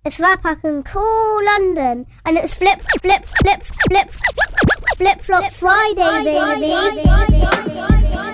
It's Rap I Can Call London, and it's Flip Flop Friday, baby.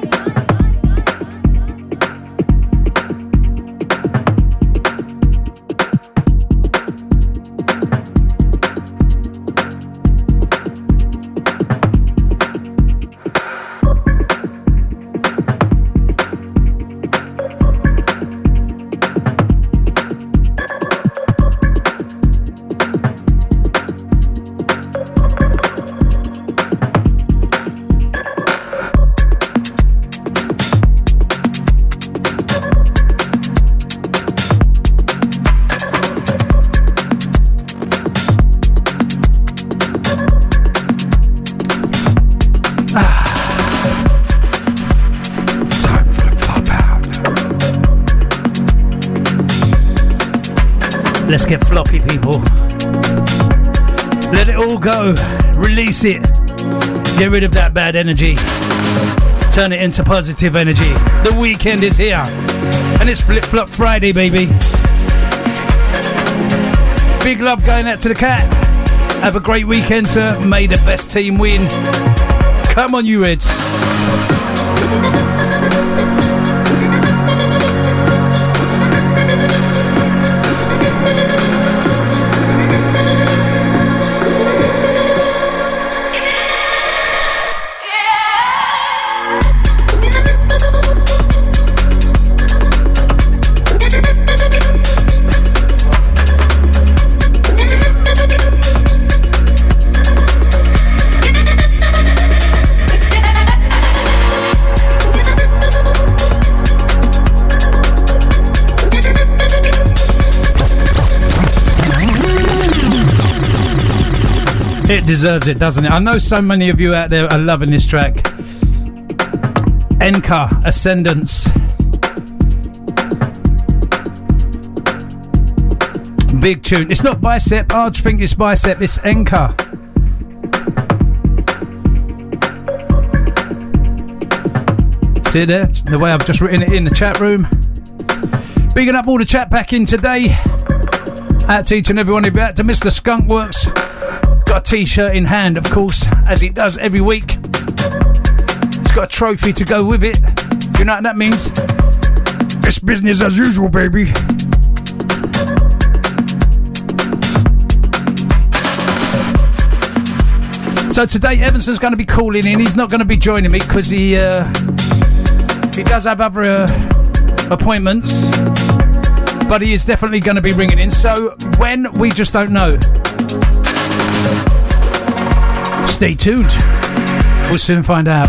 Let's get floppy, people. Let it all go. Release it. Get rid of that bad energy. Turn it into positive energy. The weekend is here. And it's Flip Flop Friday, baby. Big love going out to the cat. Have a great weekend, sir. May the best team win. Come on, you Reds. It deserves it, doesn't it? I know so many of you out there are loving this track. Enka, Ascendance. Big tune. It's not Bicep. I think it's Bicep. It's Enka. See it there? The way I've just written it in the chat room. Bigging up all the chat back in today. Out to each and every one of you. Out to Mr. Skunkworks. Got a t-shirt in hand, of course, as he does every week. He's got a trophy to go with it. You know what that means? It's business as usual, baby. So today Evanson's going to be calling in. He's not going to be joining me because he does have other appointments, but he is definitely going to be ringing in. So when, we just don't know. Stay tuned. We'll soon find out.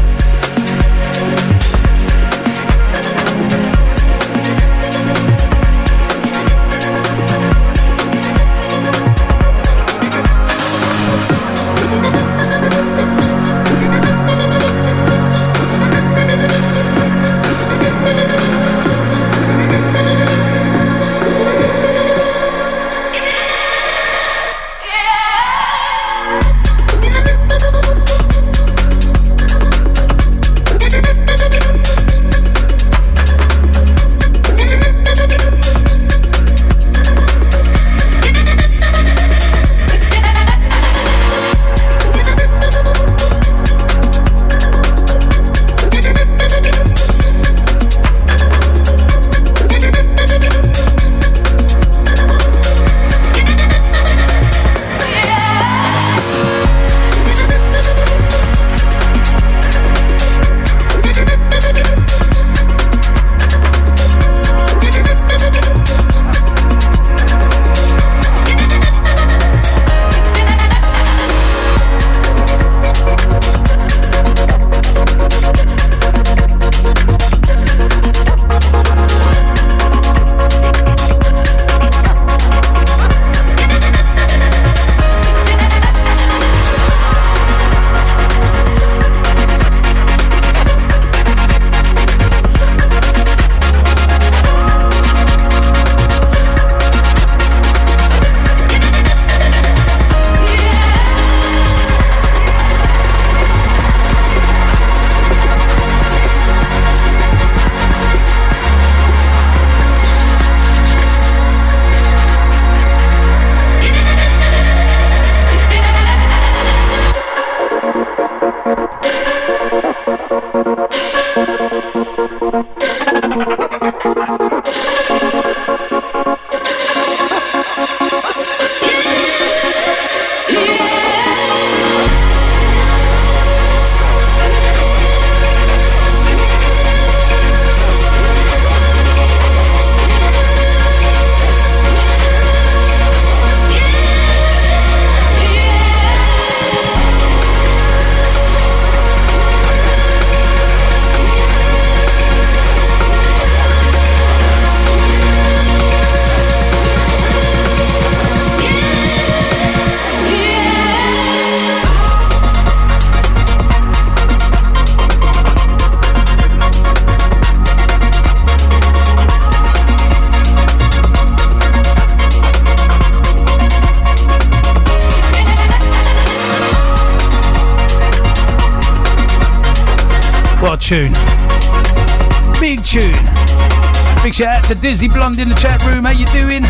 tune. Big tune. Big shout out to Dizzy Blonde in the chat room. How you doing?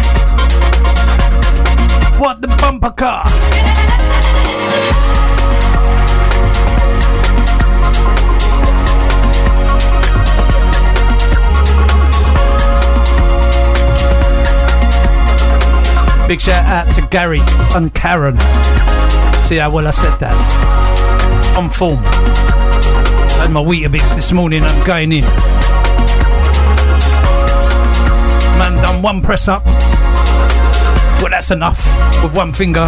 What the bumper car? Big shout out to Gary and Karen. See how well I said that? On form. I had my Weetabix this morning. I'm going in. Man, done one press up. Well, that's enough with one finger.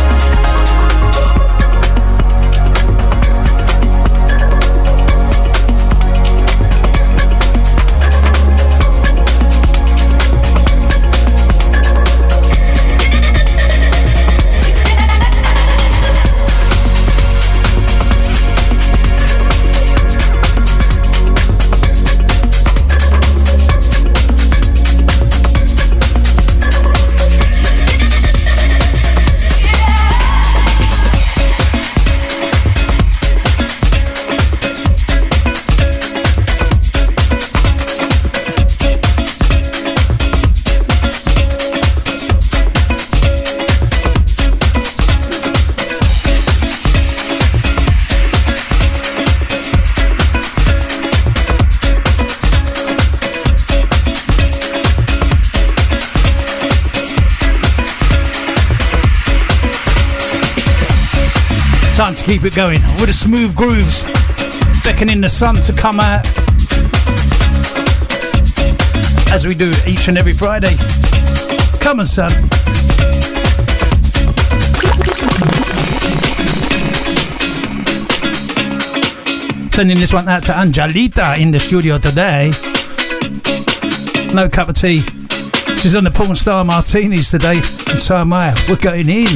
Time to keep it going with the smooth grooves, beckoning the sun to come out as we do each and every Friday. Come on, son. Sending this one out to Angelita in the studio today. No cup of tea. She's on the Porn Star Martinis today, and so am I. We're going in.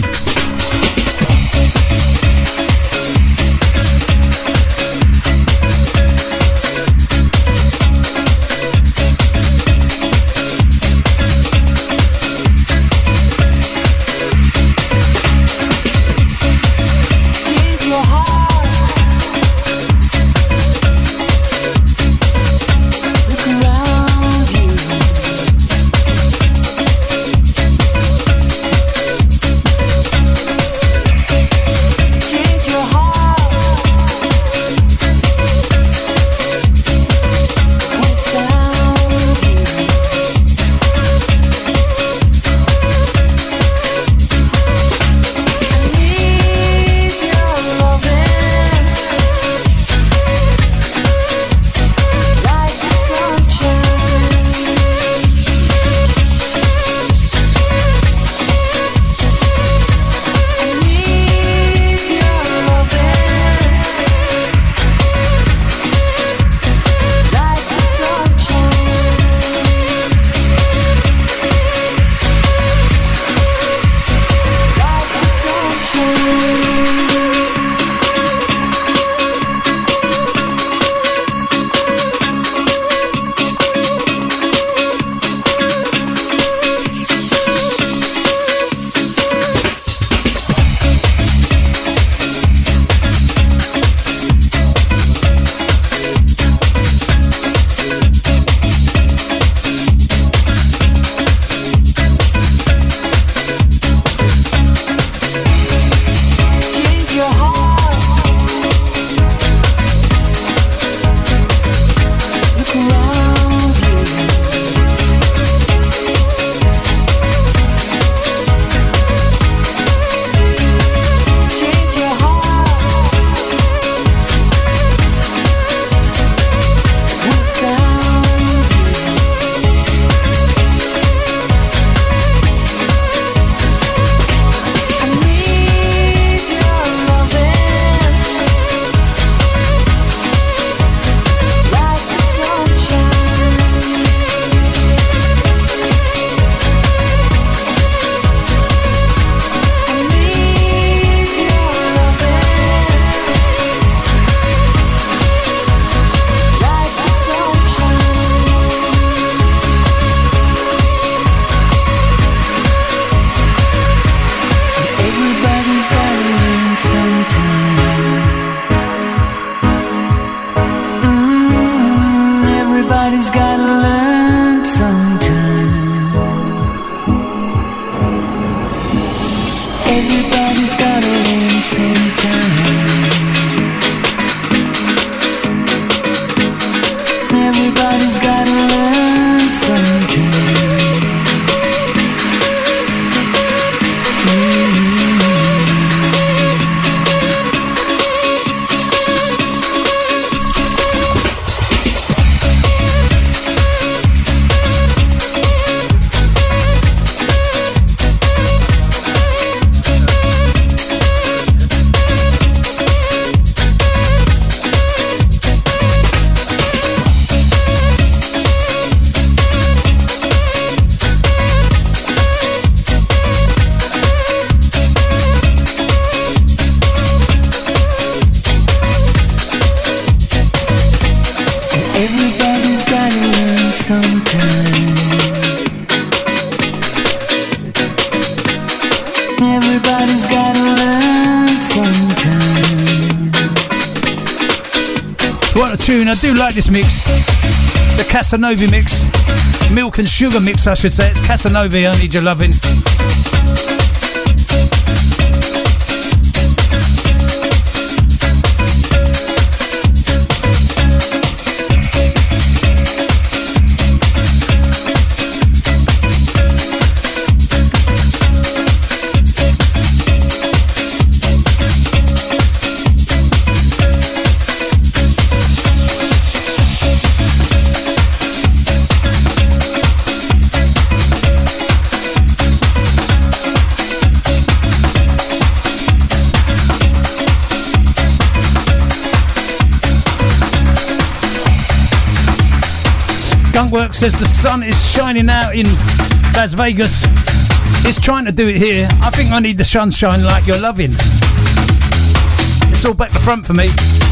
Everybody's gotta learn sometime. Everybody's gotta learn sometime. Everybody's gotta learn sometime. Everybody's gotta learn sometime. What a tune. I do like this mix. The Casanova mix. Milk and sugar mix, I should say. It's Casanova, I Need Your Loving. Skunkworks says the sun is shining out in Las Vegas. It's trying to do it here. I think I need the sunshine like you're loving. It's all back to front for me.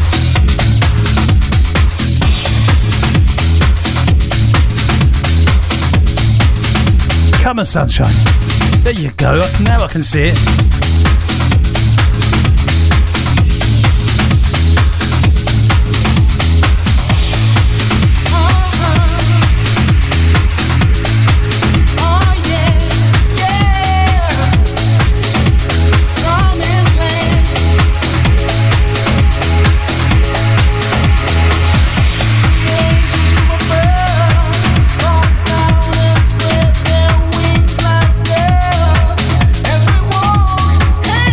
Come on, sunshine. There you go. Now I can see it. Everyone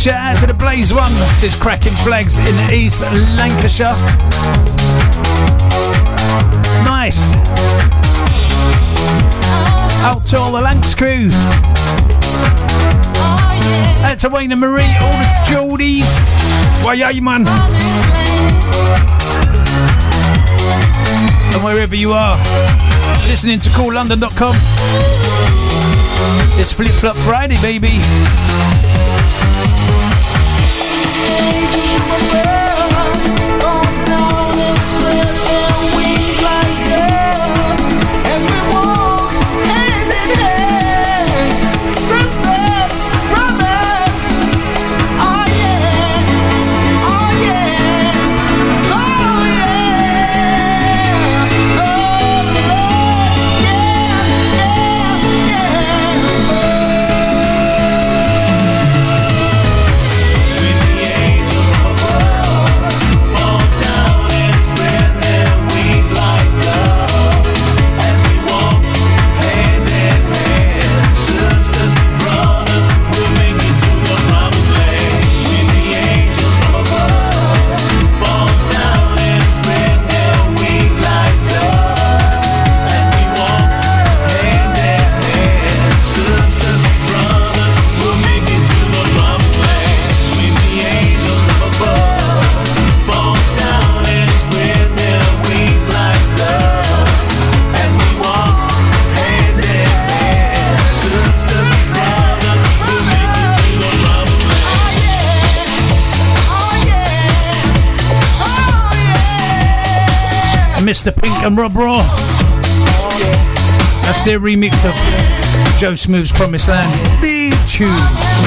Shout out to the Blaze One. This is Cracking Flags in East Lancashire. Nice. Out to all the Lancs crew. Out to Wayne and Marie, all the Geordies. Why are you, man? And wherever you are, listening to CoolLondon.com. It's Flip Flop Friday, baby. Mr. Pink and Rob Raw. That's their remix of Joe Smooth's Promised Land. Big tune.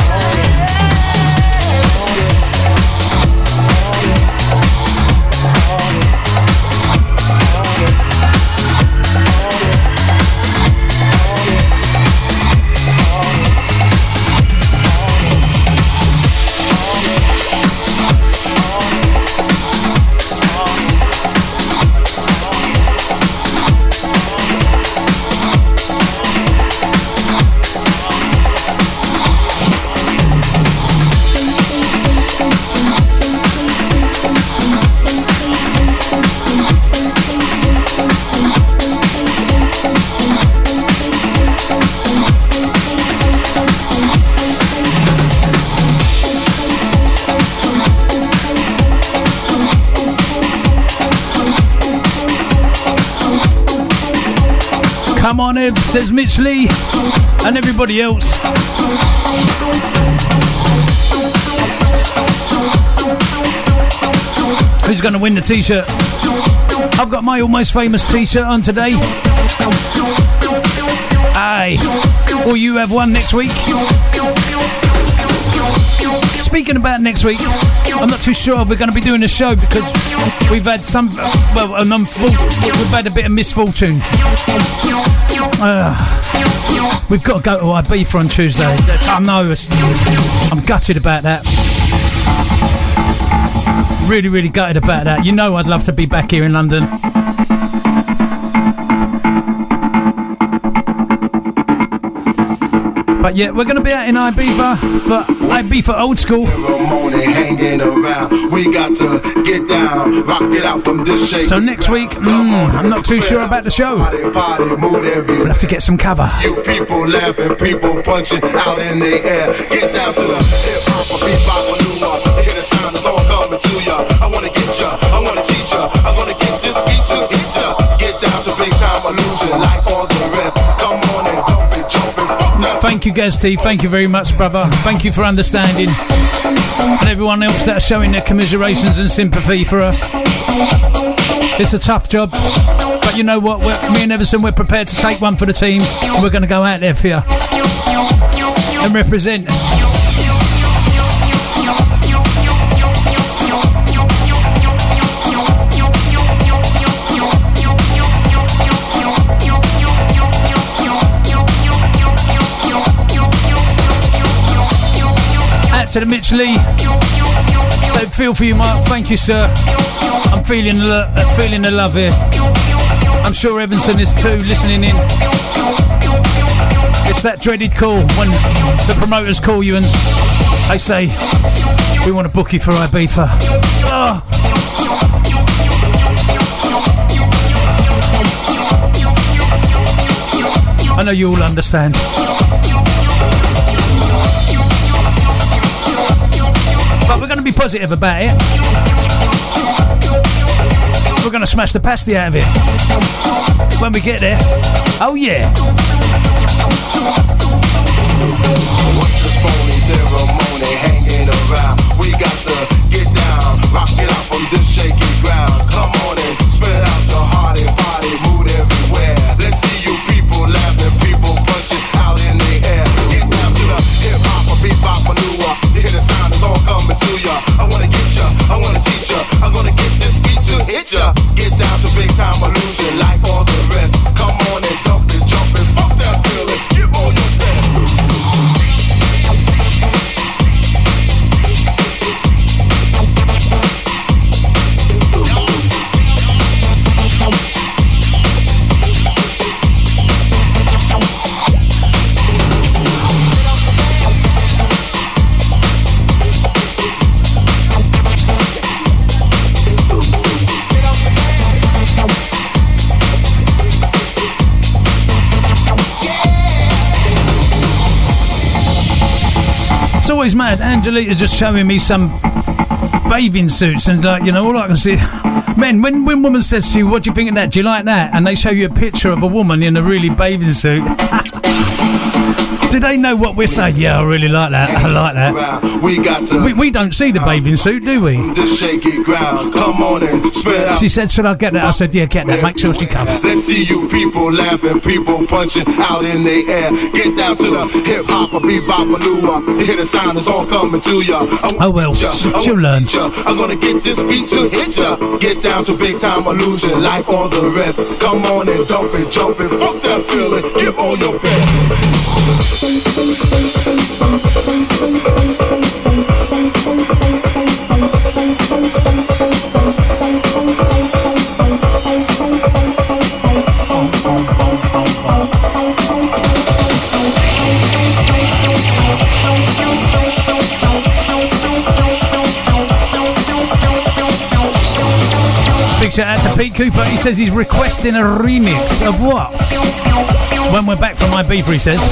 Come on, Ev, says Mitch Lee, and everybody else. Who's going to win the t-shirt? I've got my Almost Famous t-shirt on today. Aye. Will you have one next week? Speaking about next week, I'm not too sure we're going to be doing a show because we've had we've had a bit of misfortune. We've got to go to Ibiza on Tuesday. I know, I'm gutted about that. Really, really gutted about that. You know I'd love to be back here in London. But yeah, we're going to be out in Ibiza for Ibiza Old School. So next week, I'm not too sure about the show. We'll have to get some cover. You people laughing, people punching out in the air. Get down to the hip-hop, bebop, hear the sound, it's all coming to ya. I want to get ya, I want to teach ya, I want to get this beat to hit ya. Get down to big time illusion like all the rest. Come on and dump it, jump it. Thank you, Gazty. Thank you very much, brother. Thank you for understanding. And everyone else that are showing their commiserations and sympathy for us. It's a tough job. But you know what? Me and Everson, we're prepared to take one for the team. And we're going to go out there for you. And represent. To the Mitch Lee. So feel for you, Mark. Thank you, sir. I'm feeling the love here. I'm sure Evanson is too, listening in. It's that dreaded call when the promoters call you and they say, We want to book you for Ibiza. Oh. I know you all understand. But we're going to be positive about it. We're going to smash the pasty out of it when we get there. Oh yeah. What's the phony ceremony hanging around? We got to get down, rock it out from this shaky ground. Come on and spread out your heart and body, mood everywhere. Let's see you people laughing, people punching out in the air. Get down to the hip hop, bebop, manure. You hear the sound, it's all coming to ya. I wanna get ya, I wanna teach ya. I'm gonna get this beat to hit ya. Get down to big time illusion like all the rest. Come on and dump it, jump it, fuck that feeling. Give all your best. It's always mad. Angelita's just showing me some bathing suits, and you know, all I can see, man, when woman says to you, "What do you think of that? Do you like that?" and they show you a picture of a woman in a really bathing suit. Do they know what we're saying? Yeah, I really like that. I like that. We got to. We don't see the bathing suit, do we? This shaky ground. Come on and spread out. She said, "Should I get that?" I said, "Yeah, get that. Make sure she comes." Let's see you people laughing, people punching out in the air. Get down to the hip hop, bebop, manure. You hear the sound, it's all coming to ya. Oh well, she'll learn. I'm gonna get this beat to hit ya. Get down to big time illusion like all the rest. Come on and dump it, jump it, fuck that feeling. Give all your best. Big shout out to Pete Cooper. He says he's requesting a remix of what? When we're back from Ibiza, he says.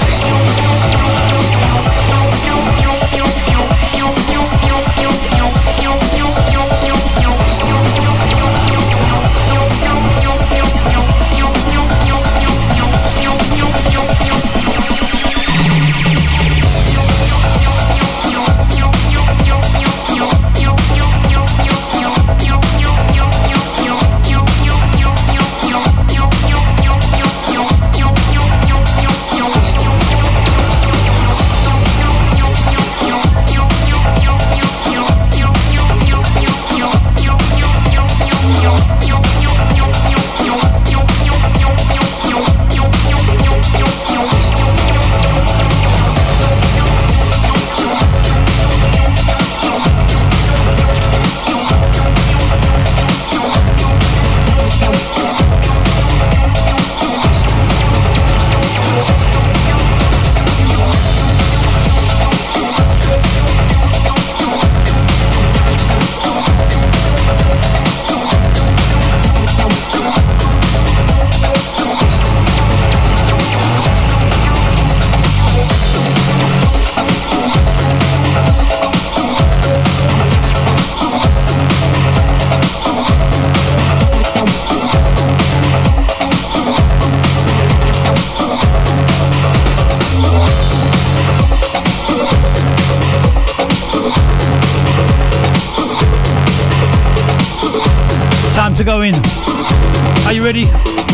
To go in. Are you ready?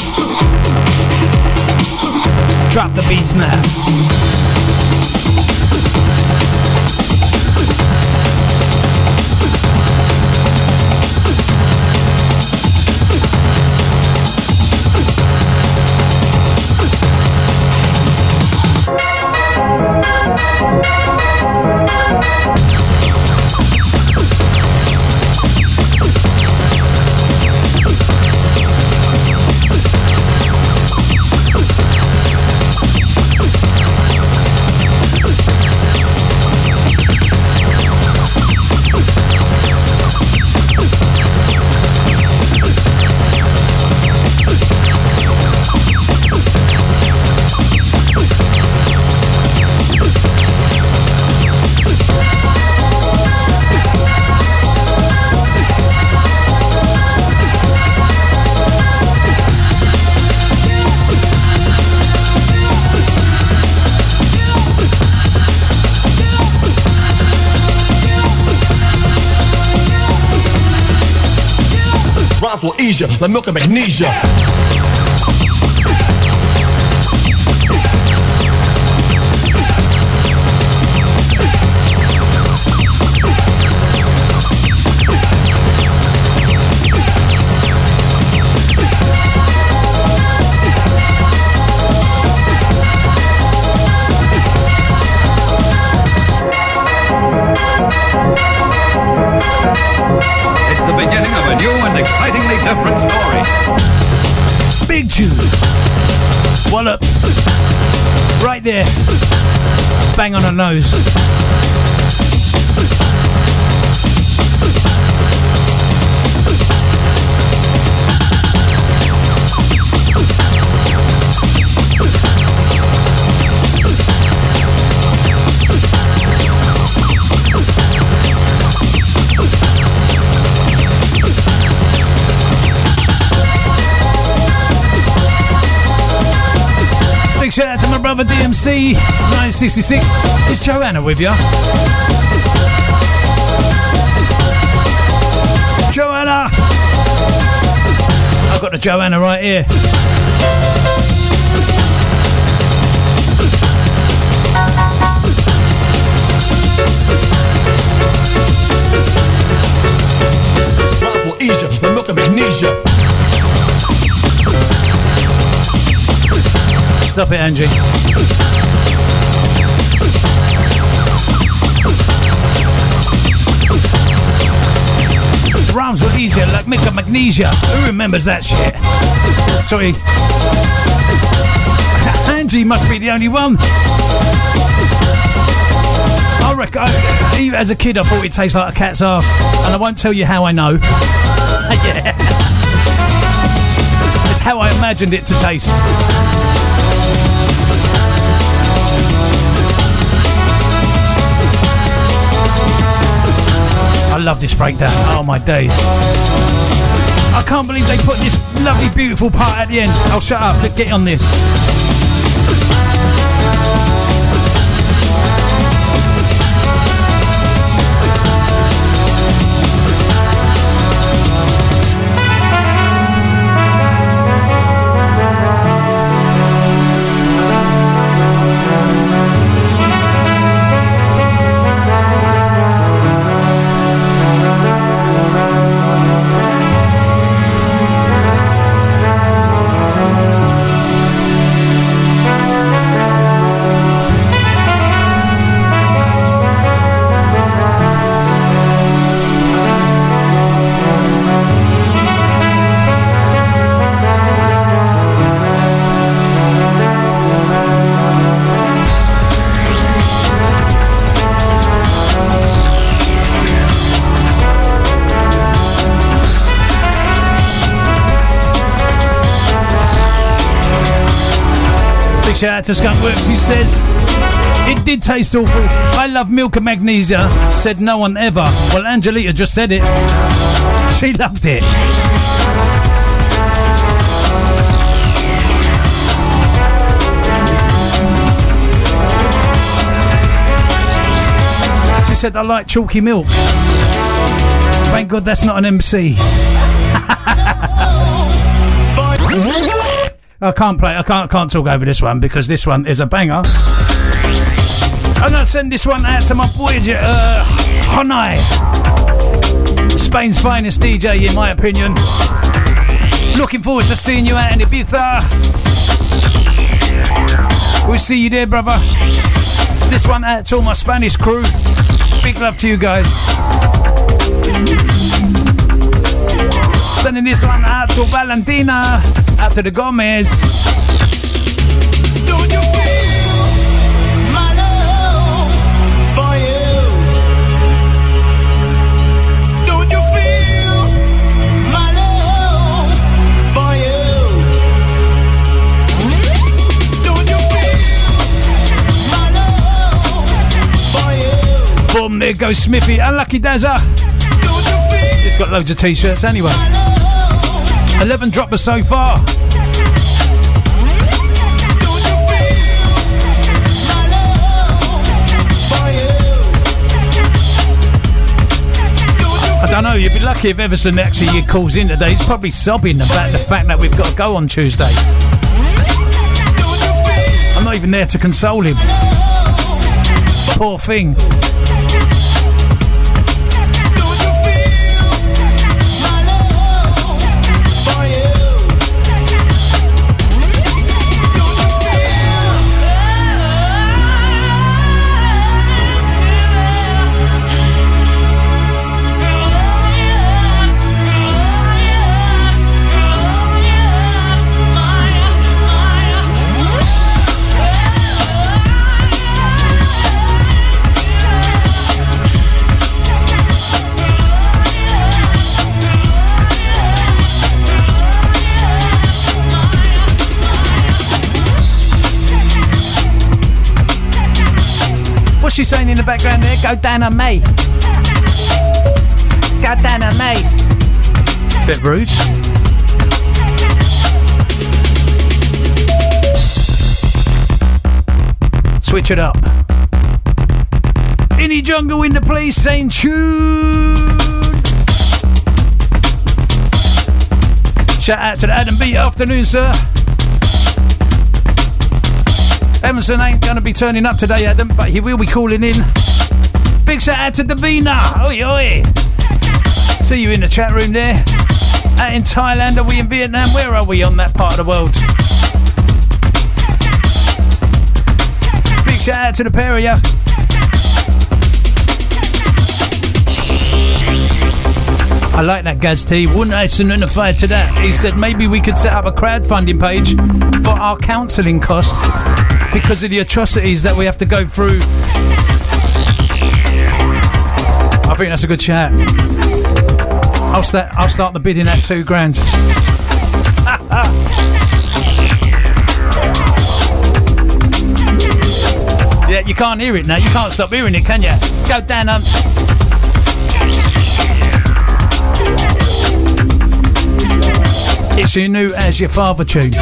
Drop the beats now. Life will ease you like milk and magnesia. The beginning of a new and excitingly different story. Big tune. Wallop. Right there. Bang on the nose. Shout out to my brother DMC 966. Is Joanna with ya? Joanna! I've got the Joanna right here. Life will ease you like milk and magnesia. Stop it, Angie. Rhymes were easier like milk and magnesia. Who remembers that shit? Sorry. Angie must be the only one. I reckon, even as a kid, I thought it tastes like a cat's ass. And I won't tell you how I know. Yeah. It's how I imagined it to taste. I love this breakdown. Oh my days. I can't believe they put this lovely, beautiful part at the end. Oh, shut up. Let's get on this. Shout out to Skunkworks. He says, it did taste awful. I love milk and magnesia. Said no one ever. Well, Angelita just said it. She loved it. She said, I like chalky milk. Thank God that's not an MC. I can't play. I can't talk over this one because this one is a banger. I'm gonna send this one out to my boys, Honai, Spain's finest DJ, in my opinion. Looking forward to seeing you out in Ibiza. We'll see you there, brother. This one out to all my Spanish crew. Big love to you guys. Sending this one out to Valentina, out to the Gomez. Don't you feel my love for you? Don't you feel my love for you? Don't you feel my love for you? Boom, there goes Smithy. Unlucky Dazza. He's got loads of t-shirts anyway. 11 droppers so far. I I know, you'd be lucky if Everson actually calls in today. He's probably sobbing about the fact that we've got to go on Tuesday. I'm not even there to console him. Poor thing. What's she saying in the background there? Go down on me. Go down on me. Bit rude. Switch it up. Any jungle in the place saying tune. Shout out to the Adam B. Afternoon, sir. Emerson ain't going to be turning up today, Adam, but he will be calling in. Big shout out to Davina. Oi, oi. See you in the chat room there. Out in Thailand, are we in Vietnam? Where are we on that part of the world? Big shout out to the pair of you. I like that, Gaz T. Wouldn't I signify to that? He said maybe we could set up a crowdfunding page for our counselling costs because of the atrocities that we have to go through. I think that's a good chat. I'll start the bidding at $2,000. Yeah, you can't hear it now. You can't stop hearing it, can you? Go down on. It's your new As Your Father tune.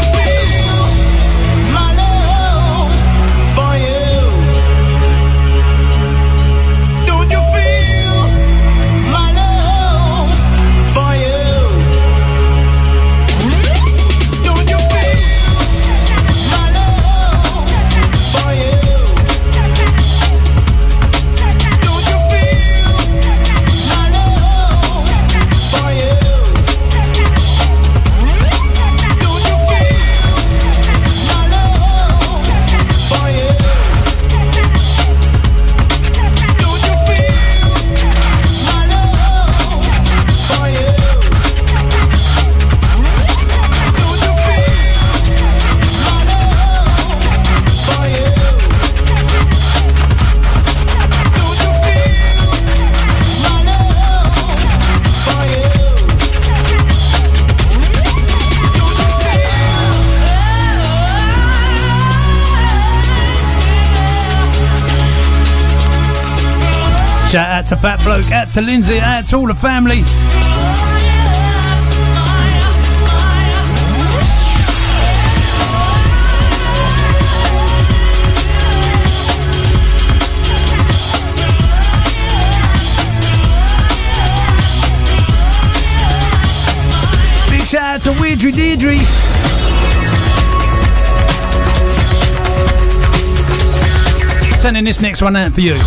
Shout out to Fat Bloke, out to Lindsay, out to all the family. Big shout out to Weirdry Deirdre. Sending this next one out for you.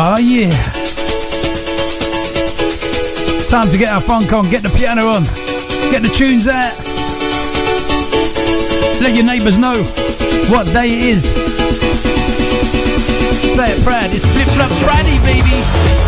Oh yeah. Time to get our funk on, get the piano on, get the tunes out. Let your neighbours know what day it is. Say it proud, it's Flip Flop Friday, baby.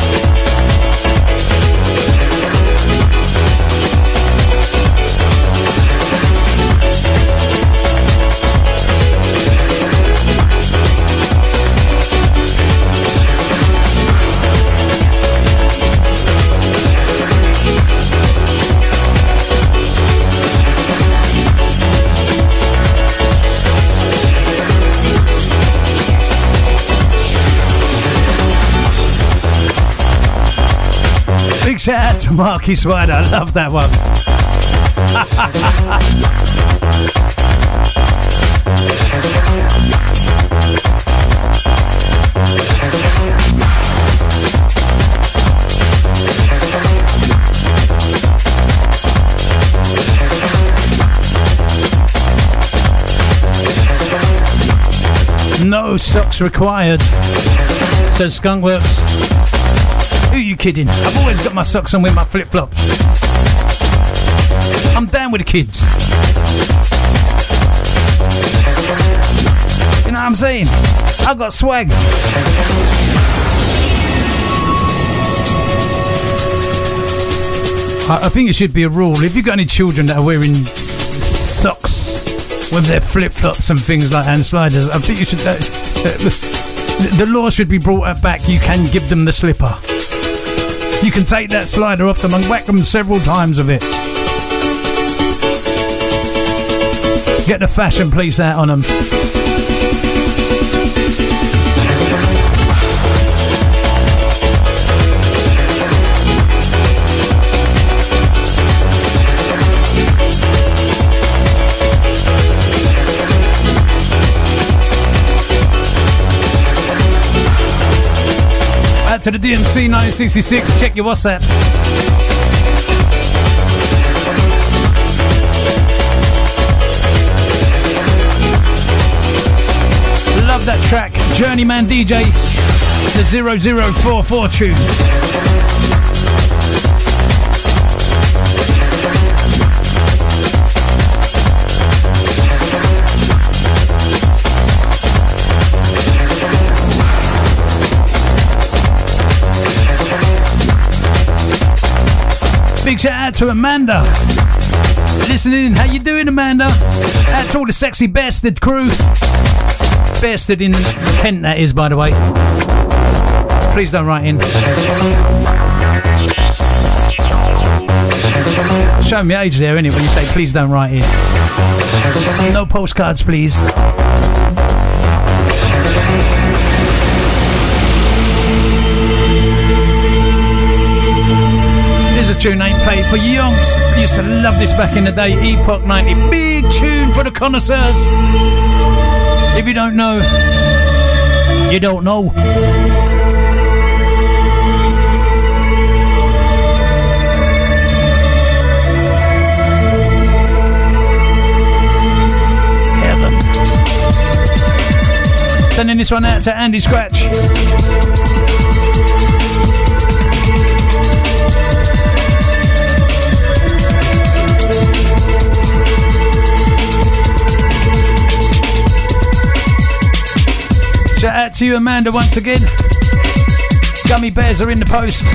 Big shout out to Marky Swider, I love that one. No socks required, says Skunkworks. Who are you kidding? I've always got my socks on with my flip-flops. I'm down with the kids. You know what I'm saying? I've got swag. I think it should be a rule. If you've got any children that are wearing socks with their flip-flops and things like that and sliders, I think you should... the law should be brought back. You can give them the slipper. You can take that slider off them and whack them several times with it. Get the fashion police out on them. To the DMC 1966, check your WhatsApp. Love that track, Journeyman DJ, the 0044 tune. Big shout out to Amanda. Listening, how you doing, Amanda? Out to all the sexy Bastard crew. Bastard in Kent, that is, by the way. Please don't write in. Show me age there, innit, when you say please don't write in. No postcards, please. Here's a tune I ain't played for yonks. Used to love this back in the day. Epoch 90. Big tune for the connoisseurs. If you don't know, you don't know. Heaven. Sending this one out to Andy Scratch. Shout out to you, Amanda, once again. Gummy bears are in the post.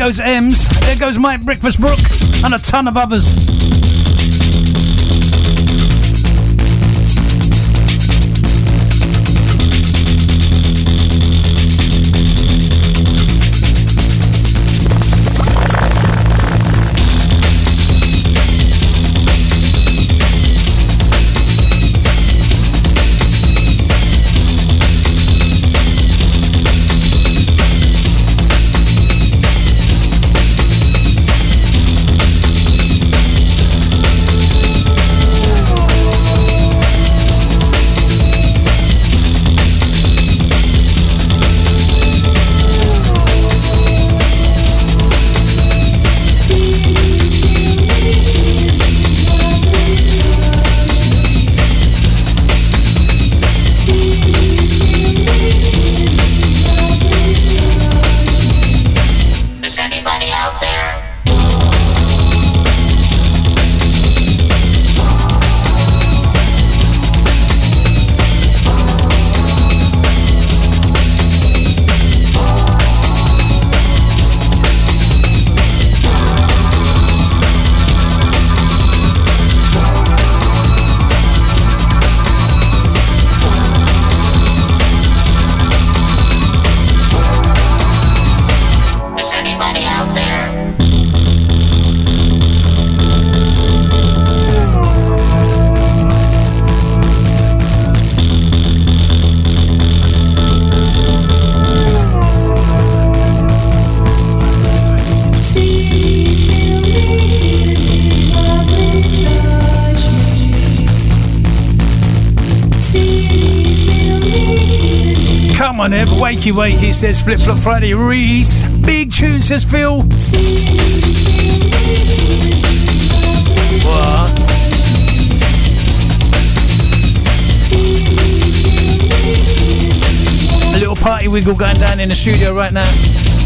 goes Ems. There goes Mike Breakfast Brook and a ton of others. Wakey, says Flip Flop Friday. Reese, big tune, says Phil. What? A little party wiggle going down in the studio right now.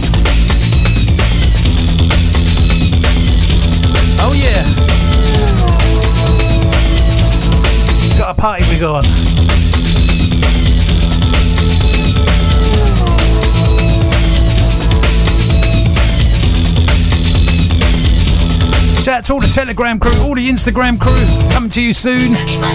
Oh yeah. Got a party wiggle on. Shout out to all the Telegram crew, all the Instagram crew, coming to you soon.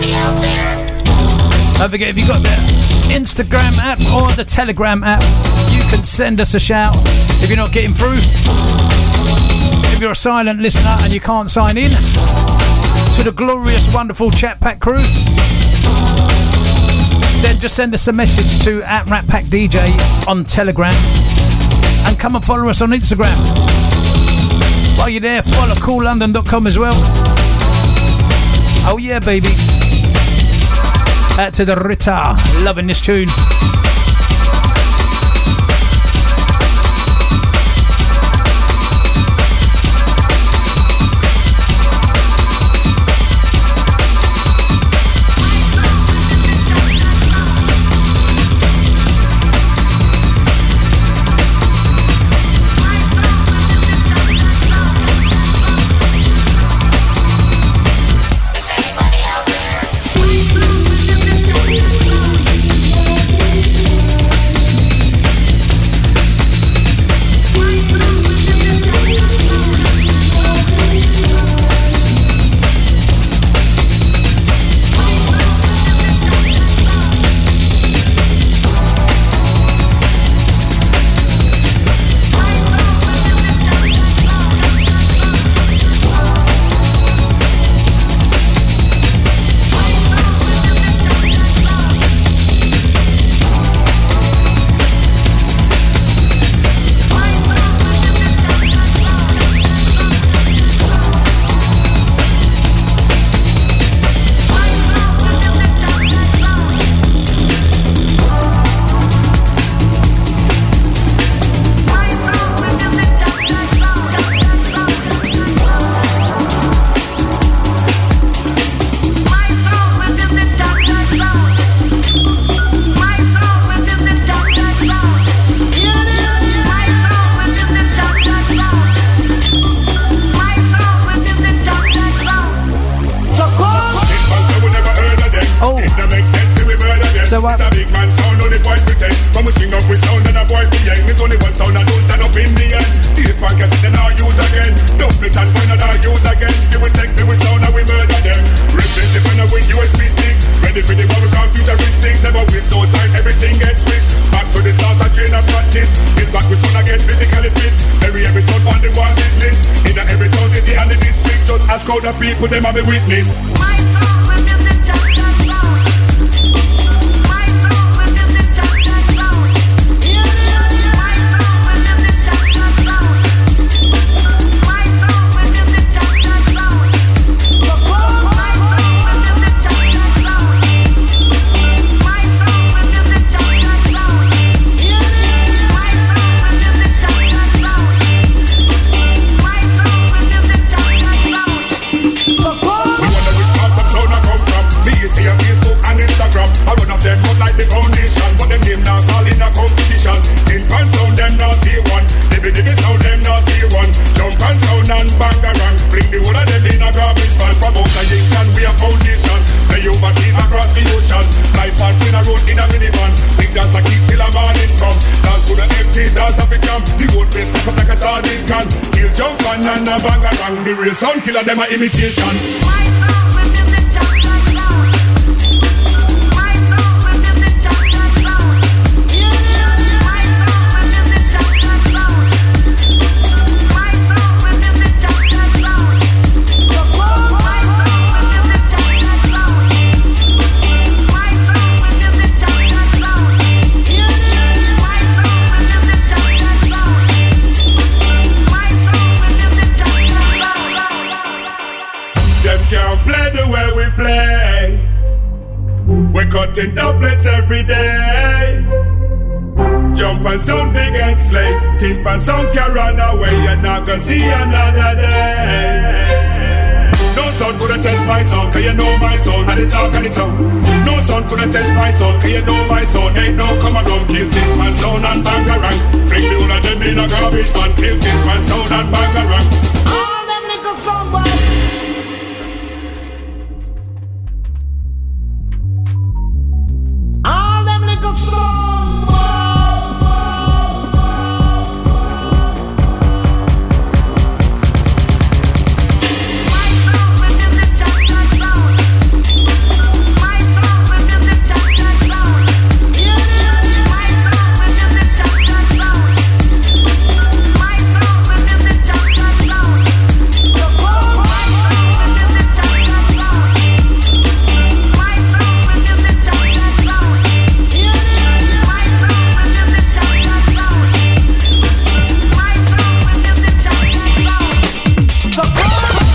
Don't forget, if you've got the Instagram app or the Telegram app, you can send us a shout if you're not getting through. If you're a silent listener and you can't sign in to the glorious, wonderful Chat Pack crew, then just send us a message to @RatPackDJ on Telegram and come and follow us on Instagram. While you're there, follow coollondon.com as well. Oh yeah, baby. Out to the Rita, loving this tune. sound, only boy pretend. When we swing up with sound and a boy be young. It's only one sound and don't stand up in the end. The podcast then I'll use again. Don't split and find and I'll use again. You will take me with sound and we murder them. Represent when I win USB stick. Ready for the power futuristic. Never waste no time, everything gets quick. Back to the start, I train and practice. Get back with fun again, physically fit. Every sound on the wanted list. In every town, city and the district. Just ask all the people, them have a witness. My sound will give the just and sound. My sound will give the just and sound. My sound will give the just and sound. My sound will give the just and sound. My sound will give the just and sound. My sound will give the just and sound. My sound will give the just and sound. My sound will give the just and sound. We wonder which parts of sound I come from. Me you see on Facebook and Instagram. I run up them out like the foundation. But them name now call in a competition. In pan sound them now see one. Dibby sound them now see one. Jump and sound and bang around. Bring the whole of them in a garbage van. From out the ink and be a foundation. Play overseas across the ocean. Life and in a road in a minivan. Big dance a keep till a morning come. Dance to the empty, dance up the camp. The road face back up like a sardine can. Kill jump and a bang around. The real sound killer them a imitation. My sound will give the just and sound. My sound will give the just and sound. My sound will give the just and sound. My sound will give the just and sound. My sound will give the just and sound. My sound will give the just and sound. My sound will give the just and sound. My sound will give the just and sound. Them can't play the way we play. We're cutting doublets every day. Jump and sound big and slay. Tip and sound can run away. You're not gonna see another day. No sound coulda test my sound, cause you know my sound. And the talk and the sound. No sound coulda test my sound, cause you know my sound. Ain't no come around, kill tip and sound and bang around. Bring the whole of them in a garbage man. Kill tip and sound and bang around. All them niggas somebody. All them niggas somebody. My sound will give the just and sound. My sound will give the just and sound. My sound will give the just and sound. My sound will give the just and sound. My sound will give the just and sound. My sound will give the just and sound. My sound will give the just and sound. My sound will give the just and sound.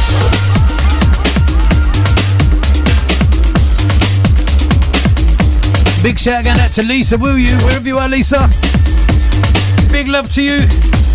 Big shout going out to Lisa, will you? Wherever you are, Lisa. Big love to you.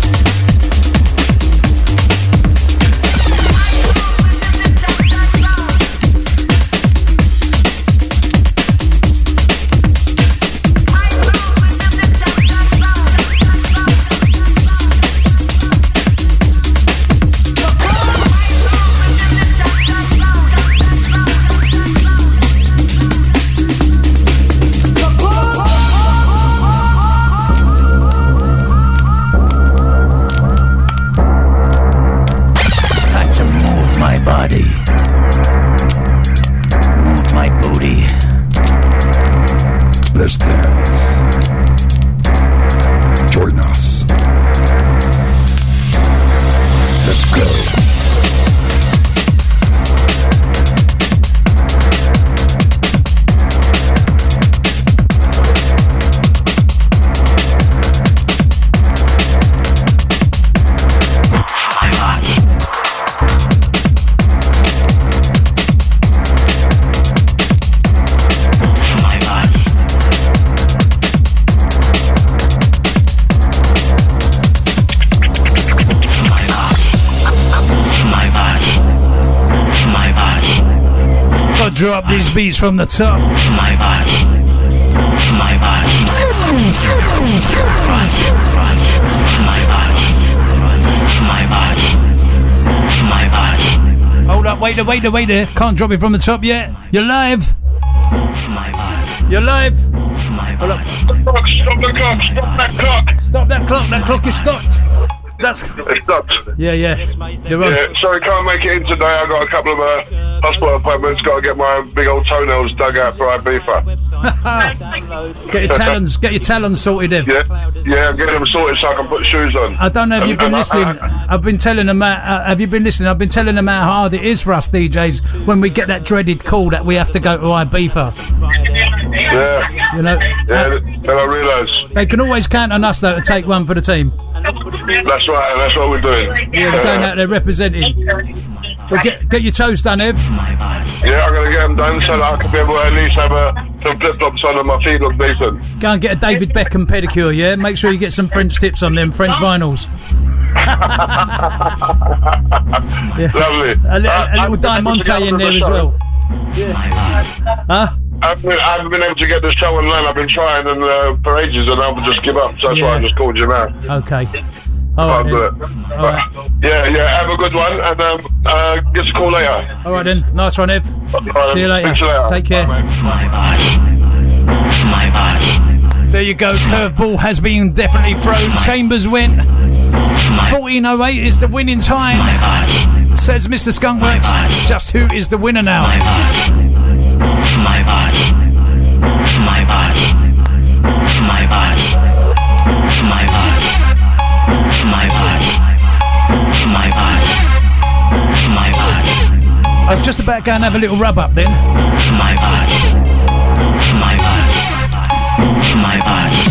Let's dance. Join us. Let's go. Drop these beats from the top. My body. My body. My body. My body. My body. Hold up, wait there. Can't drop it from the top yet. You're live. My body. You're live. My Hold up. Stop the clock, stop that clock. Stop that clock. That clock is stopped. That's. It stopped. Yeah. You're on. Yeah, sorry, can't make it in today. I got a couple of hospital appointments. Got to get my big old toenails dug out for Ibiza. Get your talons sorted, Ev. Yeah, I'm getting them sorted so I can put shoes on. I don't know if you've been listening. I've been telling them. Have you been listening? I've been telling them how hard it is for us DJs when we get that dreaded call that we have to go to Ibiza. Yeah. You know. Yeah, and I realise. They can always count on us though to take one for the team. That's right, and that's what we're doing. Yeah, we're going out there representing. Well, get your toes done, Ev. Yeah, I'm going to get them done so that I can be able to at least have some flip-flops on and my feet look decent. Go and get a David Beckham pedicure, yeah? Make sure you get some French tips on them, French vinyls. Yeah. Lovely. A little Diamante in there as well. Huh? I haven't been able to get this show online. I've been trying for ages and I'll just give up. So that's why I just called you now. Okay. All right, do it. Right. Yeah. Have a good one and get a call later. All right then. Nice one, Ev. See you later. Take care. My body. There you go. Curveball has been definitely thrown. Chambers win. 14:08 is the winning time. Says Mr. Skunkworks. Just who is the winner now? My body. My body. My body. My body. My body. My body. My body. I was just about to go and have a little rub up then. My body. My body. My body.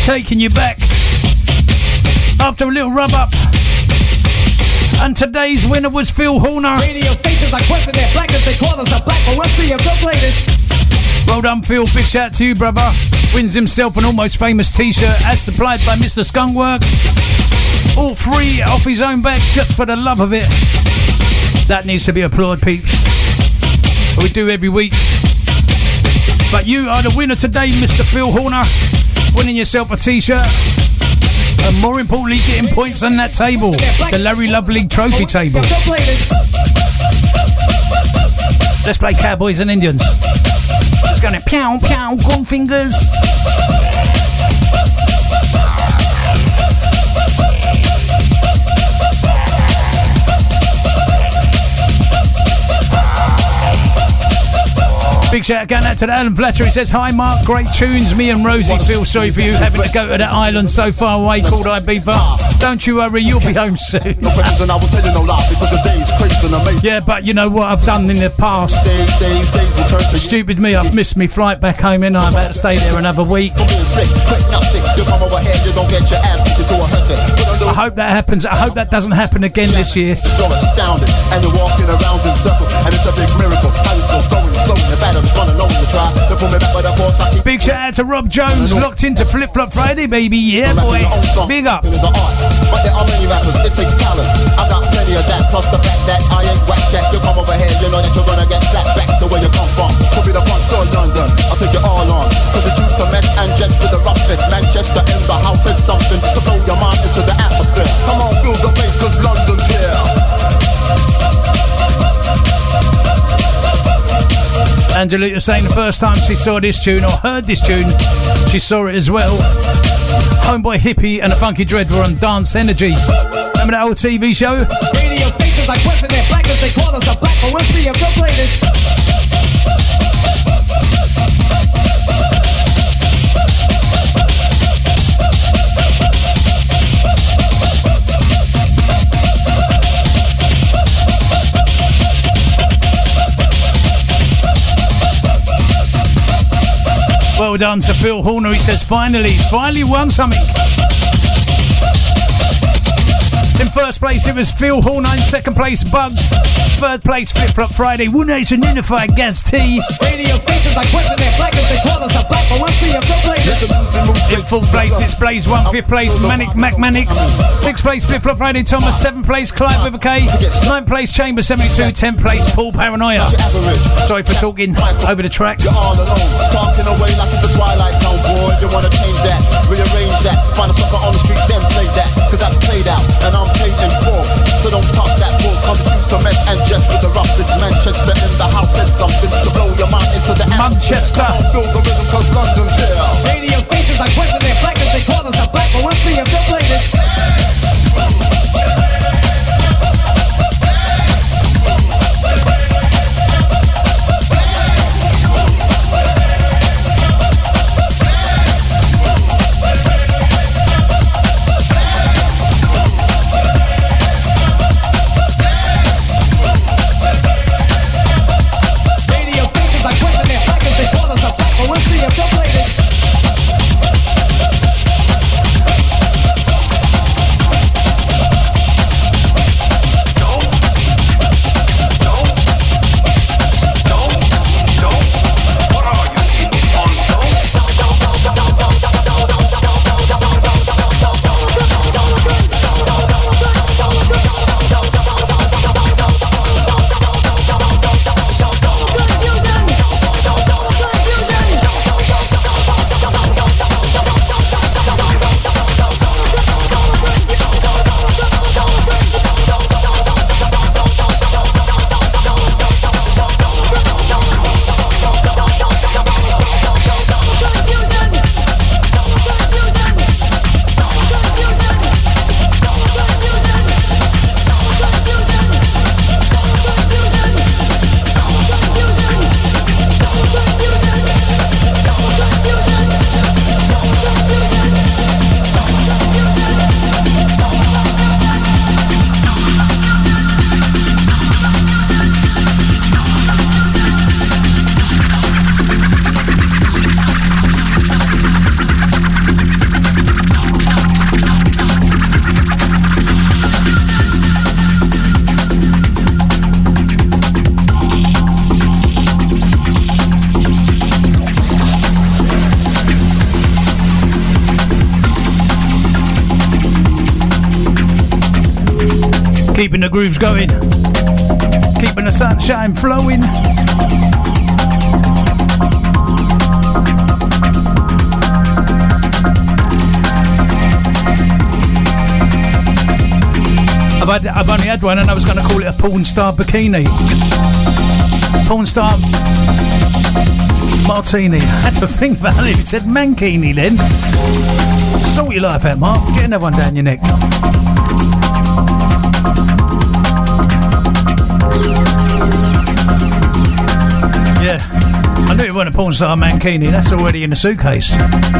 taking you back after a little rub up. And today's winner was Phil Horner. Radio stations are question their blackness, they call us a black, but what's the latest? Well done, Phil. Big shout out to you, brother. Wins himself an Almost Famous t-shirt as supplied by Mr. Skunkworks. All free off his own back just for the love of it. That needs to be applauded, peeps. We do every week. But you are the winner today, Mr. Phil Horner. Winning yourself a t-shirt. And more importantly, getting points on that table. The Larry Love League trophy table. Let's play Cowboys and Indians. It's going to pow, pow, corn fingers. Big shout out going out to the Alan Fletcher. He says, hi Mark, great tunes. Me and Rosie feel sorry for you having to go to that island so far away called Ibiza. Don't you worry, you'll be home soon. Yeah, but you know what I've done in the past. Stupid me, I've missed my flight back home and I'm about to stay there another week. I hope that happens. I hope that doesn't happen again this year. Big shout out to Rob Jones, locked into Flip Flop Friday, baby. Yeah, boy. Big up. But there are many rappers, it takes talent. I got plenty of that, plus the fact that I ain't whack jack. You come over here, you know that you're gonna get slapped back to where you come from. Could be the front or London, I'll take you all on. Cause the truth, the mess, and just with the roughness. Manchester in the house is something to blow your mind into the atmosphere. Come on, feel the bass, cause London's here. Angelita saying the first time she saw this tune or heard this tune, she saw it as well. Homeboy Hippie and the Funky Dread were on Dance Energy. Remember that old TV show? Radio stations are question their blackness, they call us a black, but we'll see if they'll play this. Well done to Phil Horner. He says, finally won something. In first place, it was Phil Horner. In second place, Bugs. Third place, Flip Flop Friday. One Nation Unified Gas T. Radio stations are question their blackness, they call us a black, but we'll see if they'll play this. In fourth place, it's Blaze 1. Fifth place, Manic Mac Manics. Sixth place, Flip Flop Friday Thomas. Seventh place, Clive with a K. Ninth place, Chamber 72. 10th place, Paul Paranoia. Sorry for talking over the track. You're all alone, talking away like it's a Twilight Zone, boy. You wanna change that, rearrange that. Find a sucker on the street, then play that. Cause that's played out, and I'm paid in full. So don't talk that bull, come to use some mess and just with the roughest. Manchester in the house is something to blow your mind into the Manchester. Feel the rhythm cause London's here. Radio stations are question their blackness, they call us a black, but we'll see if they'll play this. Keeping the grooves going. Keeping the sunshine flowing. I've only had one and I was going to call it a porn star bikini. Porn star martini. I had to think about it. It said mankini then. Sort your life out, Mark. Get another one down your neck. Yeah. I knew it wasn't a porn star mankini. That's already in the suitcase.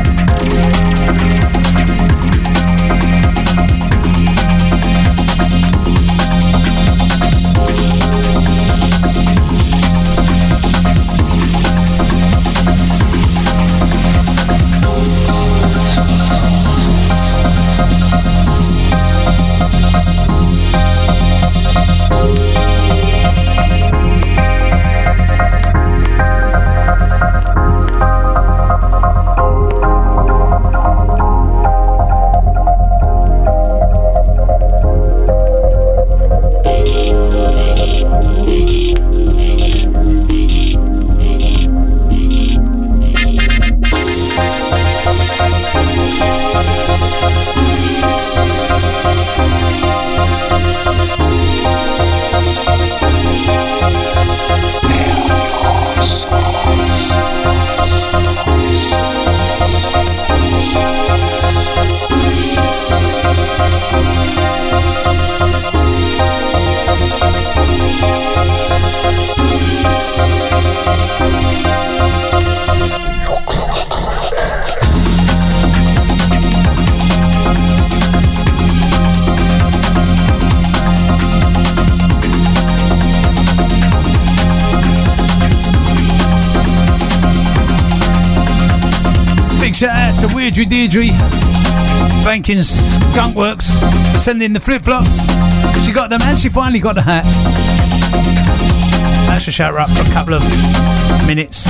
Shout out to Weirdry Deirdre, thanking Skunkworks for sending the flip flops. She got them and she finally got the hat. That should shout her up for a couple of minutes.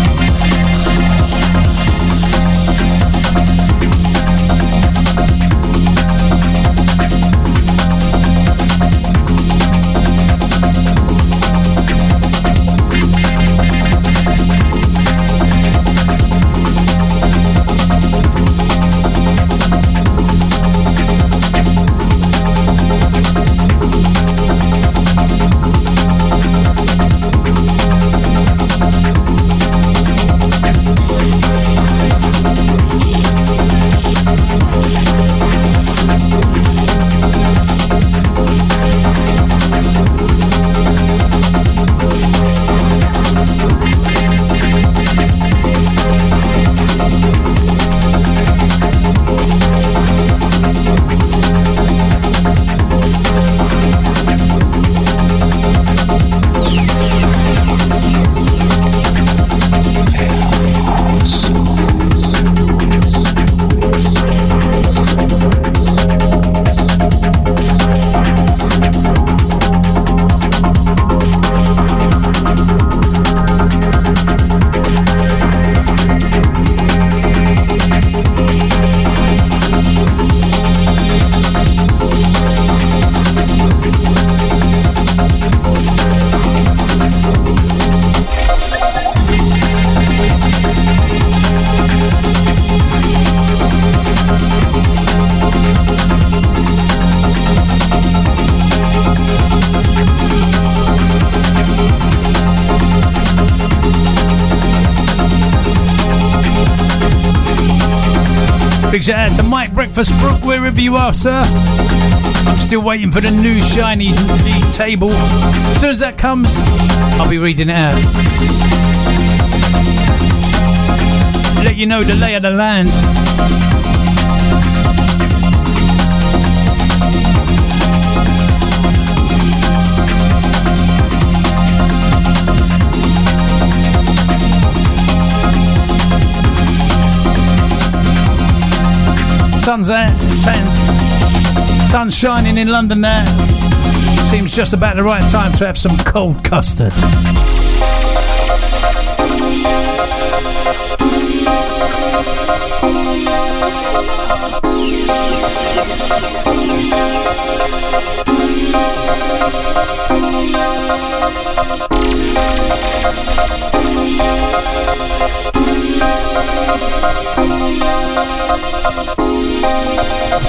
Big shout out to Mike Breakfast Brook, wherever you are, sir. I'm still waiting for the new shiny table. As soon as that comes, I'll be reading it out. Let you know the lay of the land. Sun's out, sun's shining in London there. Seems just about the right time to have some cold custard.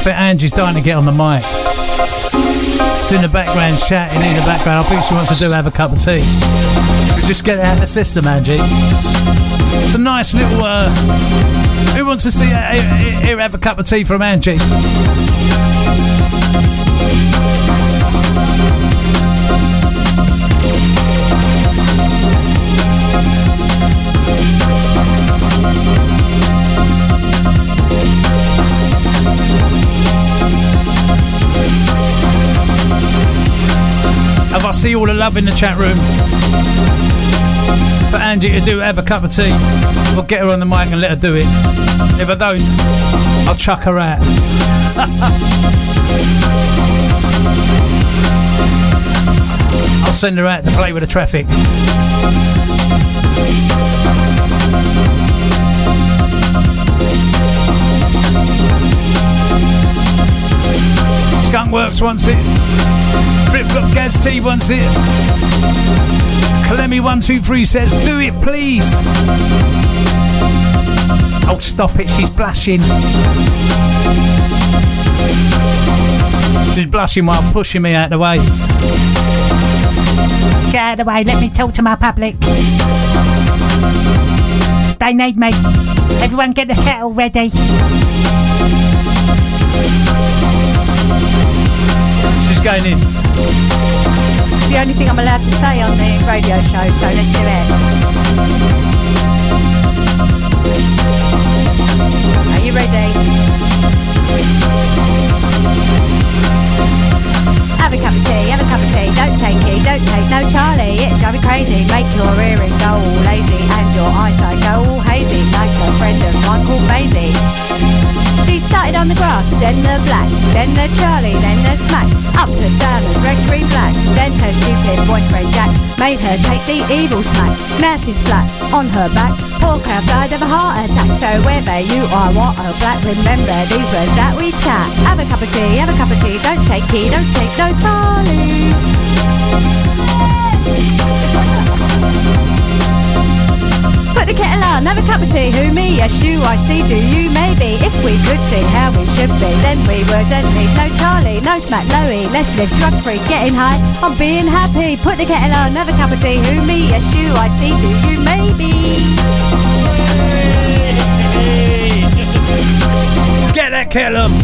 think Angie's dying to get on the mic. It's in the background, shouting in the background. I think she wants to have a cup of tea. Just get it out of the system, Angie. It's a nice little... who wants to see here have a cup of tea from Angie? If I see all the love in the chat room for Angie to have a cup of tea, we'll get her on the mic and let her do it. If I don't, I'll chuck her out. I'll send her out to play with the traffic. Skunkworks wants it. Flip Flop Gaz T wants it. Clemmy123 says, do it please. Oh, stop it, she's blushing. She's blushing while pushing me out of the way. Get out of the way, let me talk to my public. They need me. Everyone get the kettle ready. She's going in. It's the only thing I'm allowed to say on the radio show, so let's do it. Are you ready? Have a cup of tea, have a cup of tea. Don't take it, don't take no Charlie. It'll drive you crazy. Make your hearing go all lazy and your eyesight go all hazy, like a friend of mine called Maisie. She started on the grass, then the black, then the Charlie, then the smack. Up to Stammers, red, green, black. Then her stupid boyfriend Jack made her take the evil smack. Now she's flat on her back. Poor cow died of a heart attack. So whether you are white or black, remember these words that we chat. Have a cup of tea, have a cup of tea. Don't take tea, don't take no Charlie. Put the kettle on, have a cup of tea. Who, me, yes, you, I see, do you, maybe. If we could see how we should be, then we wouldn't need no Charlie, no smack, no E. Let's live drug free, getting high, I'm being happy. Put the kettle on, have a cup of tea. Who, me, yes, you, I see, do you, maybe. Get that kettle up.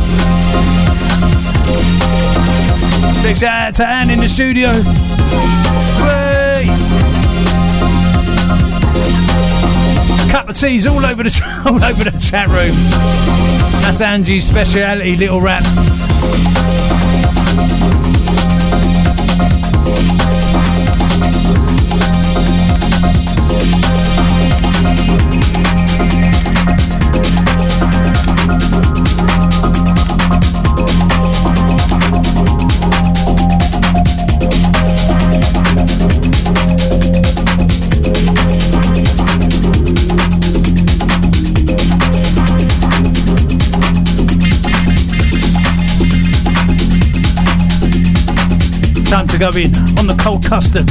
Big shout out to Anne in the studio. Way. Cup of teas all over the chat room. That's Angie's speciality, little rap. Time to go in on the cold custard.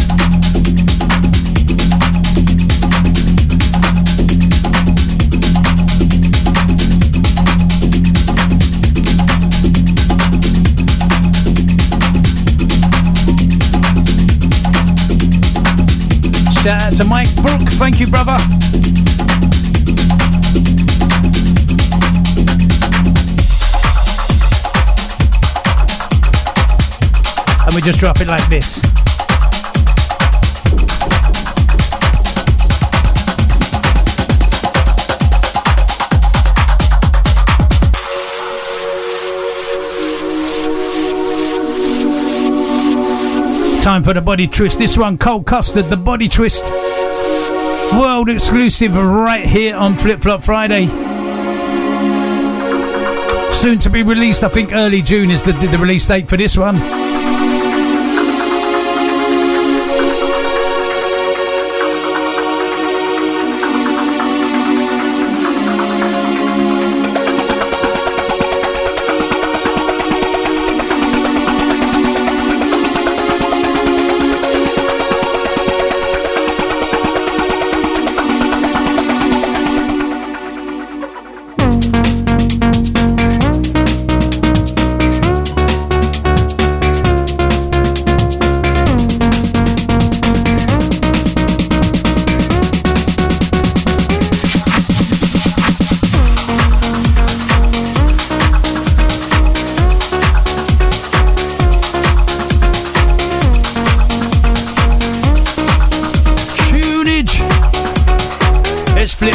Shout out to Mike Brook, thank you, brother. And we just drop it like this. Time for the body twist. This one, Cold Custard, the body twist. World exclusive right here on Flip Flop Friday. Soon to be released, I think early June is the release date for this one.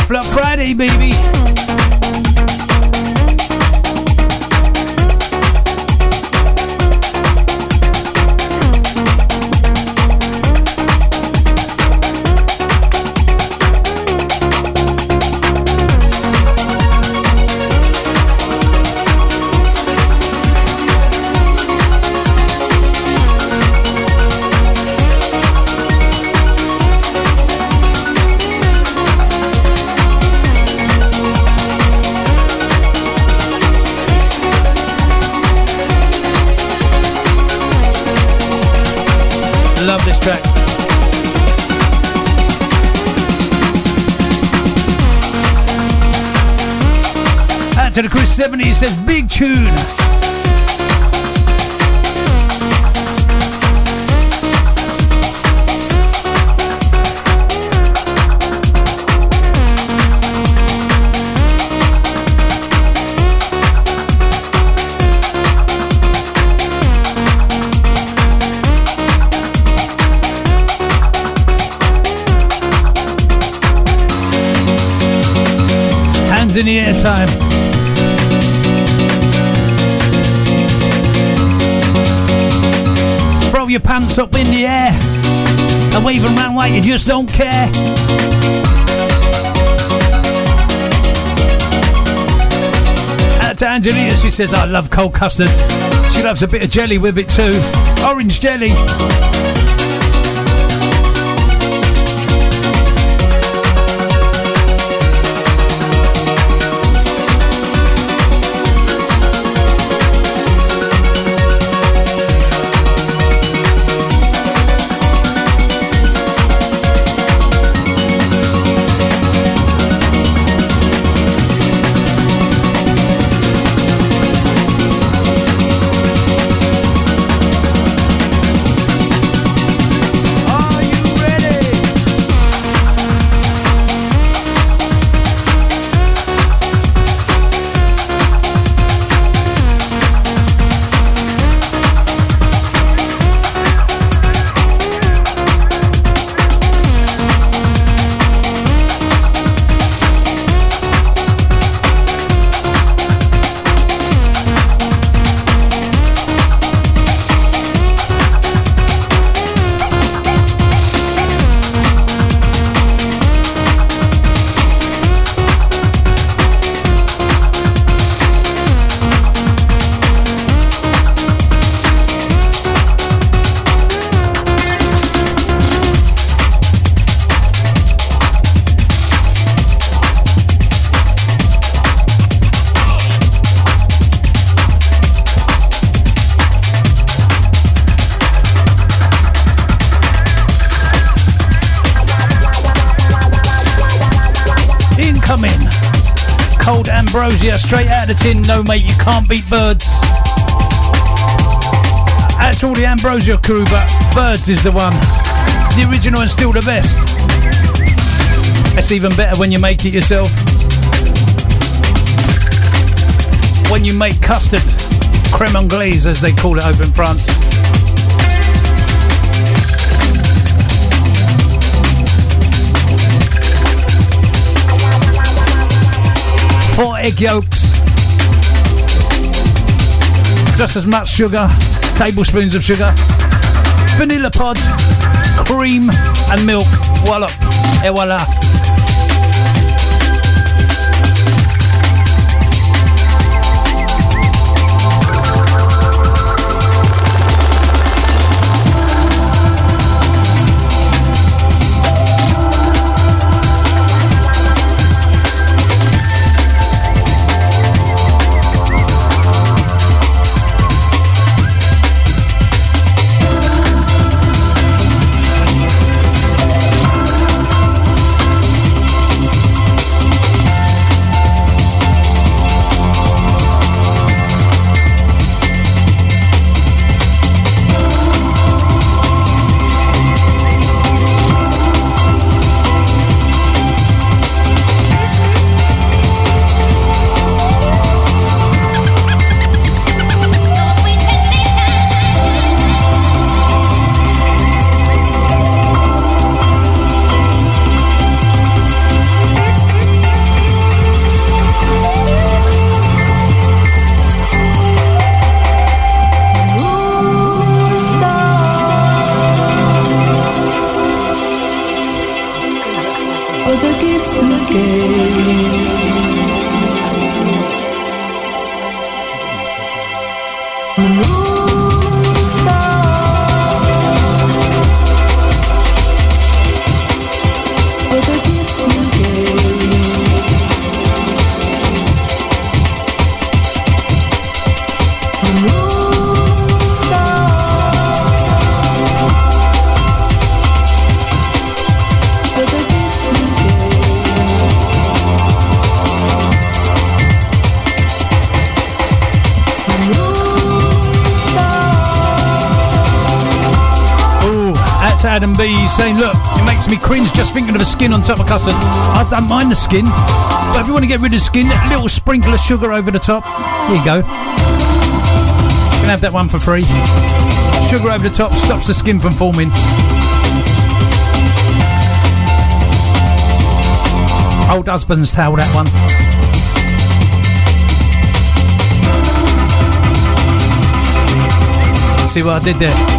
Flop Friday, baby. Love this track. Out to the Chris 70, says big tune. In the air time. Throw your pants up in the air and wave them around like you just don't care. Out to Angelina, she says I love cold custard. She loves a bit of jelly with it too. Orange jelly. Cold Ambrosia, straight out of the tin. No, mate, you can't beat Birds. That's all the Ambrosia crew, but Birds is the one. The original and still the best. It's even better when you make it yourself. When you make custard, creme anglaise as they call it over in France. 4 egg yolks, just as much sugar, tablespoons of sugar, vanilla pod, cream and milk. Voila, et voila. Out to Adam B saying, look, it makes me cringe just thinking of a skin on top of custard. I don't mind the skin, but if you want to get rid of the skin, a little sprinkle of sugar over the top. Here you go. You can have that one for free. Sugar over the top stops the skin from forming. Old husband's tale, that one. See what I did there?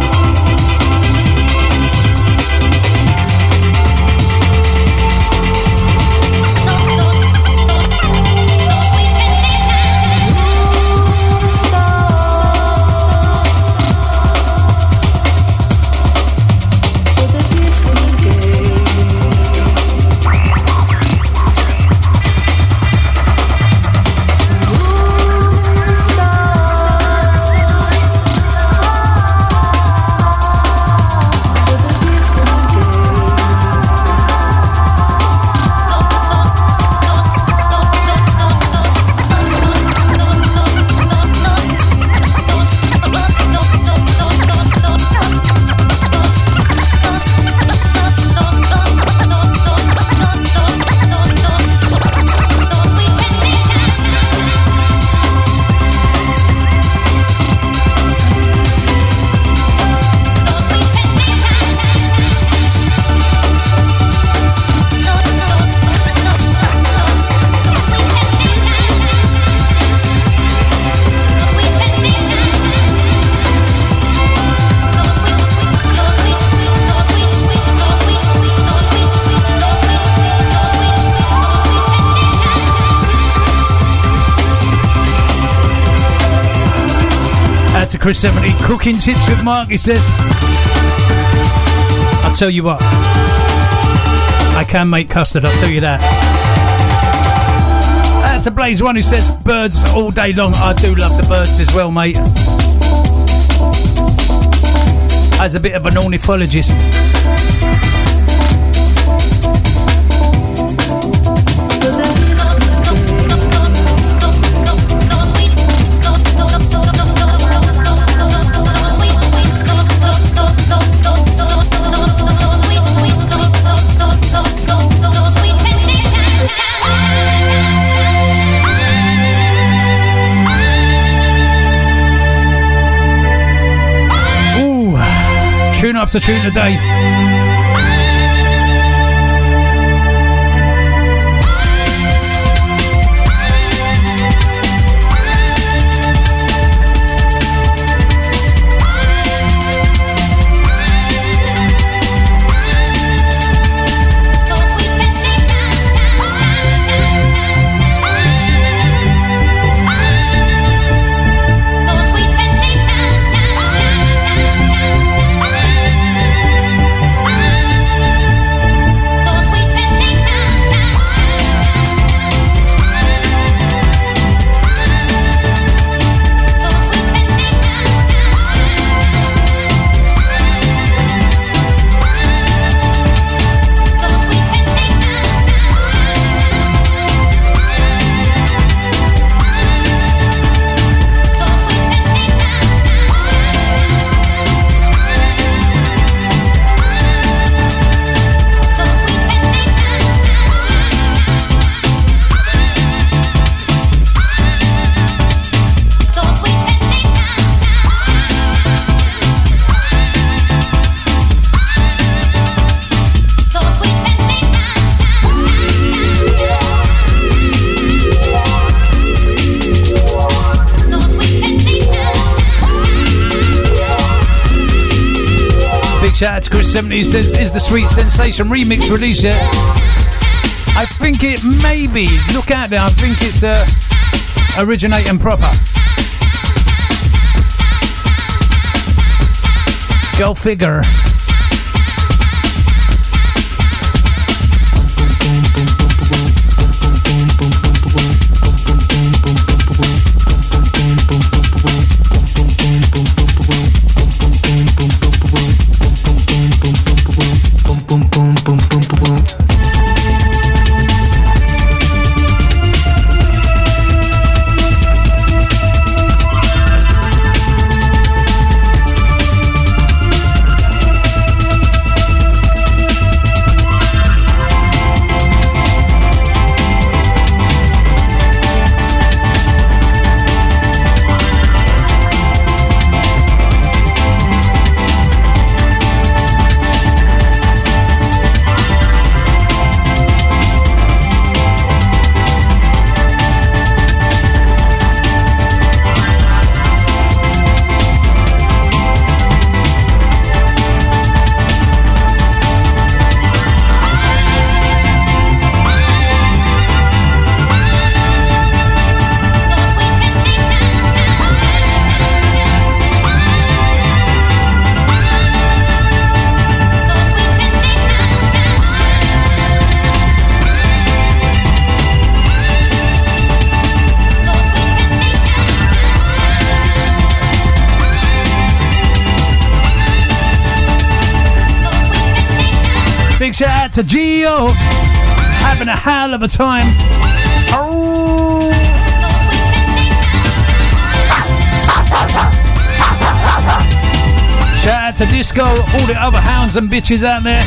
Chris 70, cooking tips with Mark, he says. I'll tell you what, I can make custard, I'll tell you that. That's a Blaze One who says birds all day long. I do love the birds as well, mate. As a bit of an ornithologist. Tune after tune today. Shout out to Chris 70, says, is the Sweet Sensation remix released yet? I think it may be. Look out there, I think it's originating proper. Go figure. Big shout out to Gio. Having a hell of a time. Oh. Shout out to Disco, all the other hounds and bitches out there.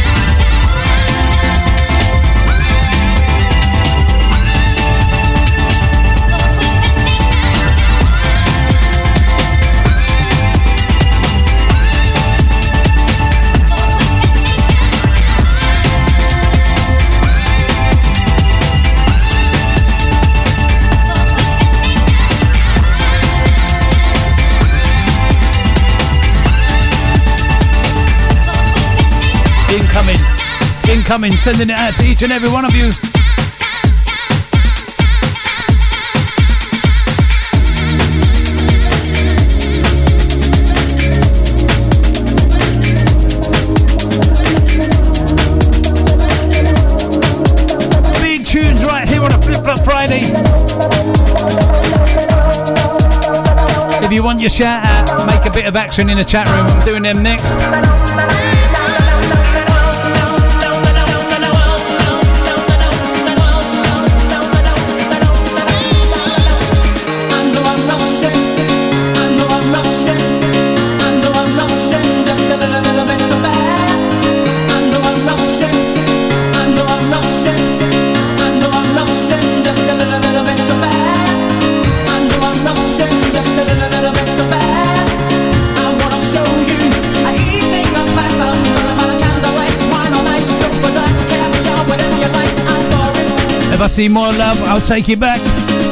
Incoming, sending it out to each and every one of you. Big tunes right here on a Flip Flop Friday. If you want your shout out, make a bit of action in the chat room. I'm doing them next. If I see more love, I'll take you back.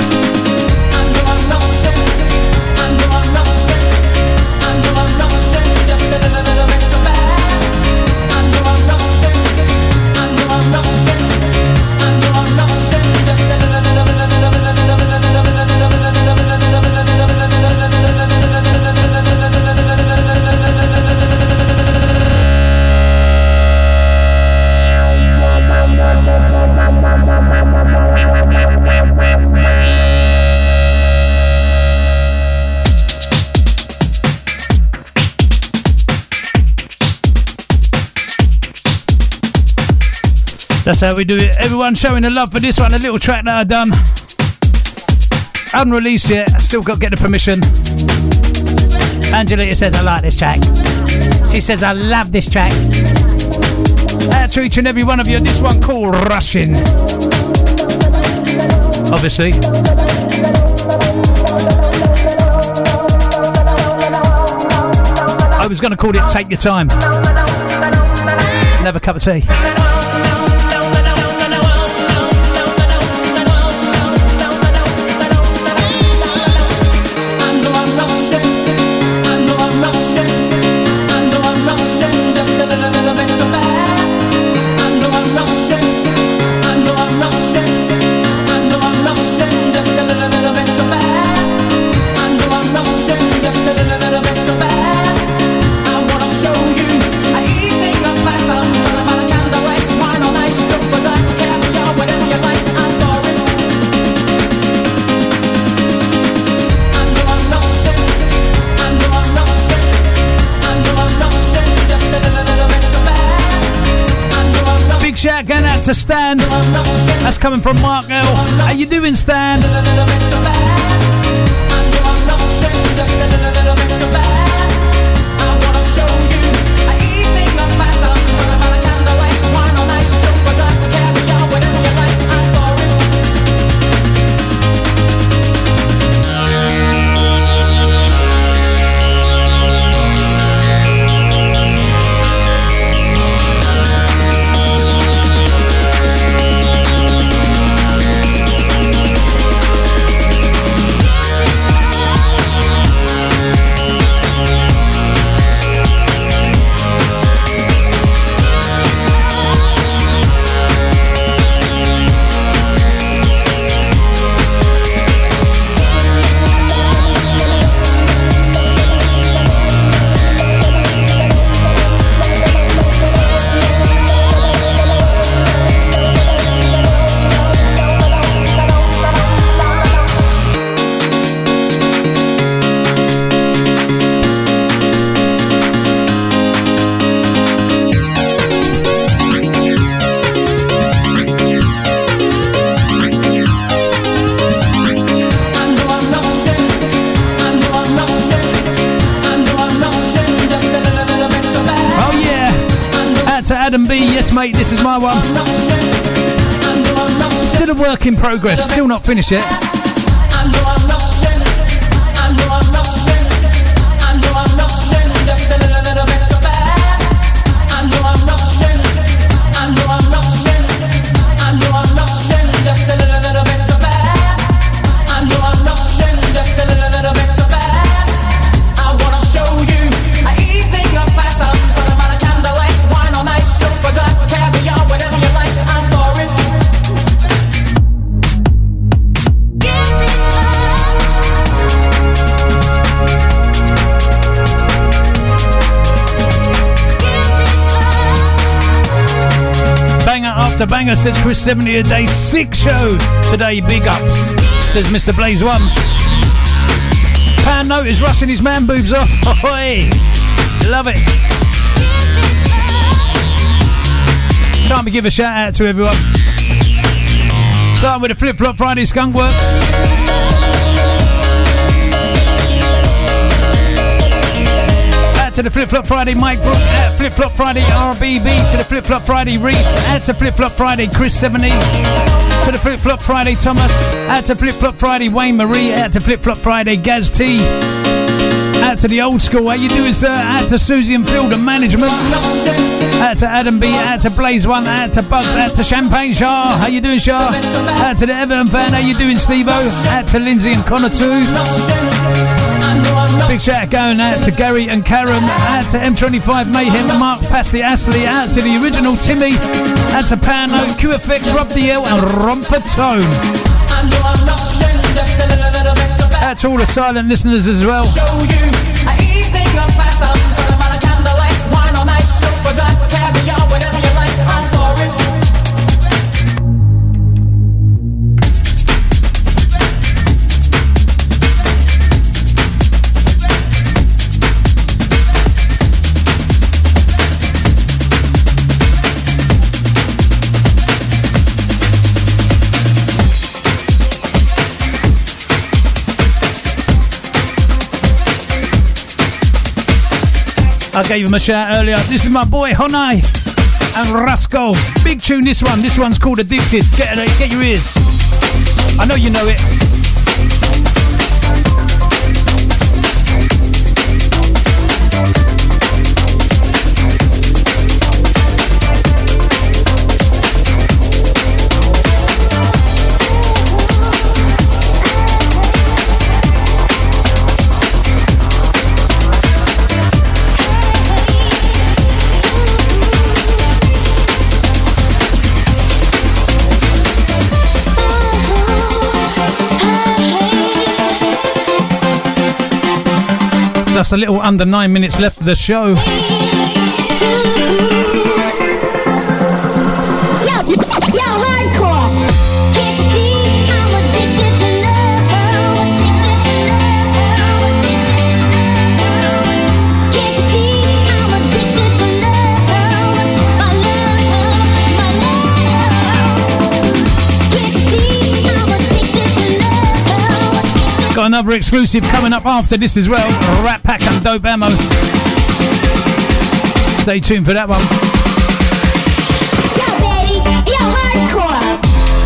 That's how we do it. Everyone showing the love for this one. A little track that I done. Unreleased yet. Still got to get the permission. Angelita says I like this track. She says I love this track. Out to each and every one of you. This one called Rushing. Obviously. I was going to call it Take Your Time. Have a cup of tea. Shout going out to Stan. That's coming from Mark L. How you doing, Stan? Adam B. Yes, mate, this is my one. Still a work in progress, still not finished yet. The banger, says Chris 70 a day, sick show today, big ups, says Mr. Blaze 1. Pound Note is rushing his man boobs off. Ahoy! Love it. Time to give a shout out to everyone. Starting with the Flip Flop Friday Skunk Works. To the Flip Flop Friday Mike Brook, at Flip Flop Friday RBB, to the Flip Flop Friday Reese, at to Flip Flop Friday Chris 70, to the Flip Flop Friday Thomas, at to Flip Flop Friday Wayne Marie, at to Flip Flop Friday Gaz T, out to the old school, how you doing sir, out to Susie and Phil, the management, out to Adam B, out to Blaze 1, out to Bugs, out to Champagne Shah, how you doing Shah, out to the Everton fan, how you doing Steve-O, out to Lindsay and Connor too. Big shout out going out to Gary and Karen, out to M25 Mayhem, Mark Pastley Astley, out to the original Timmy, out to Pano, QFX, Rob DL and Romford Tone. Out to all the silent listeners as well. I gave him a shout earlier. This is my boy Honai and Rascal. Big tune this one. This one's called Addicted. Get your ears. I know you know it. Just a little under 9 minutes left of the show. Got another exclusive coming up after this as well. Rat Pack and Dope Ammo. Stay tuned for that one. Yo, baby, yo, hardcore.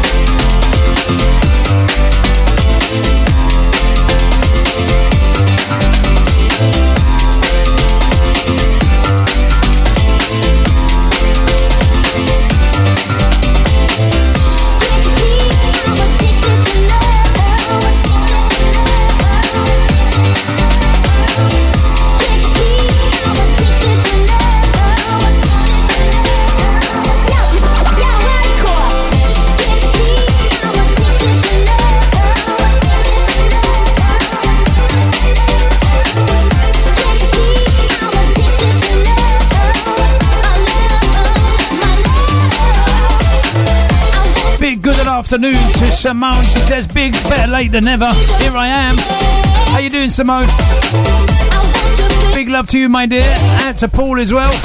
Afternoon to Simone. She says big, better late than never. Here I am. How you doing, Simone? Big love to you, my dear. And to Paul as well.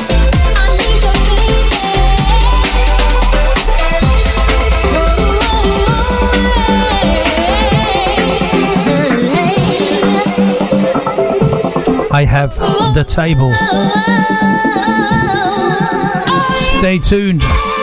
I have the table. Stay tuned.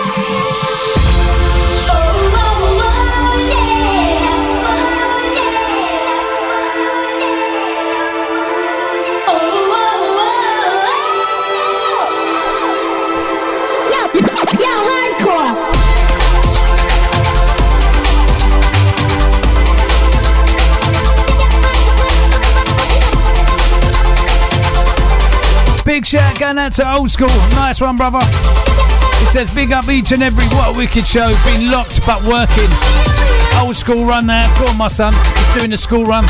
Big shout going out to Old School. Nice one, brother. He says, big up each and every. What a wicked show. Been locked but working. Old School run there. Go on, my son. He's doing the school run.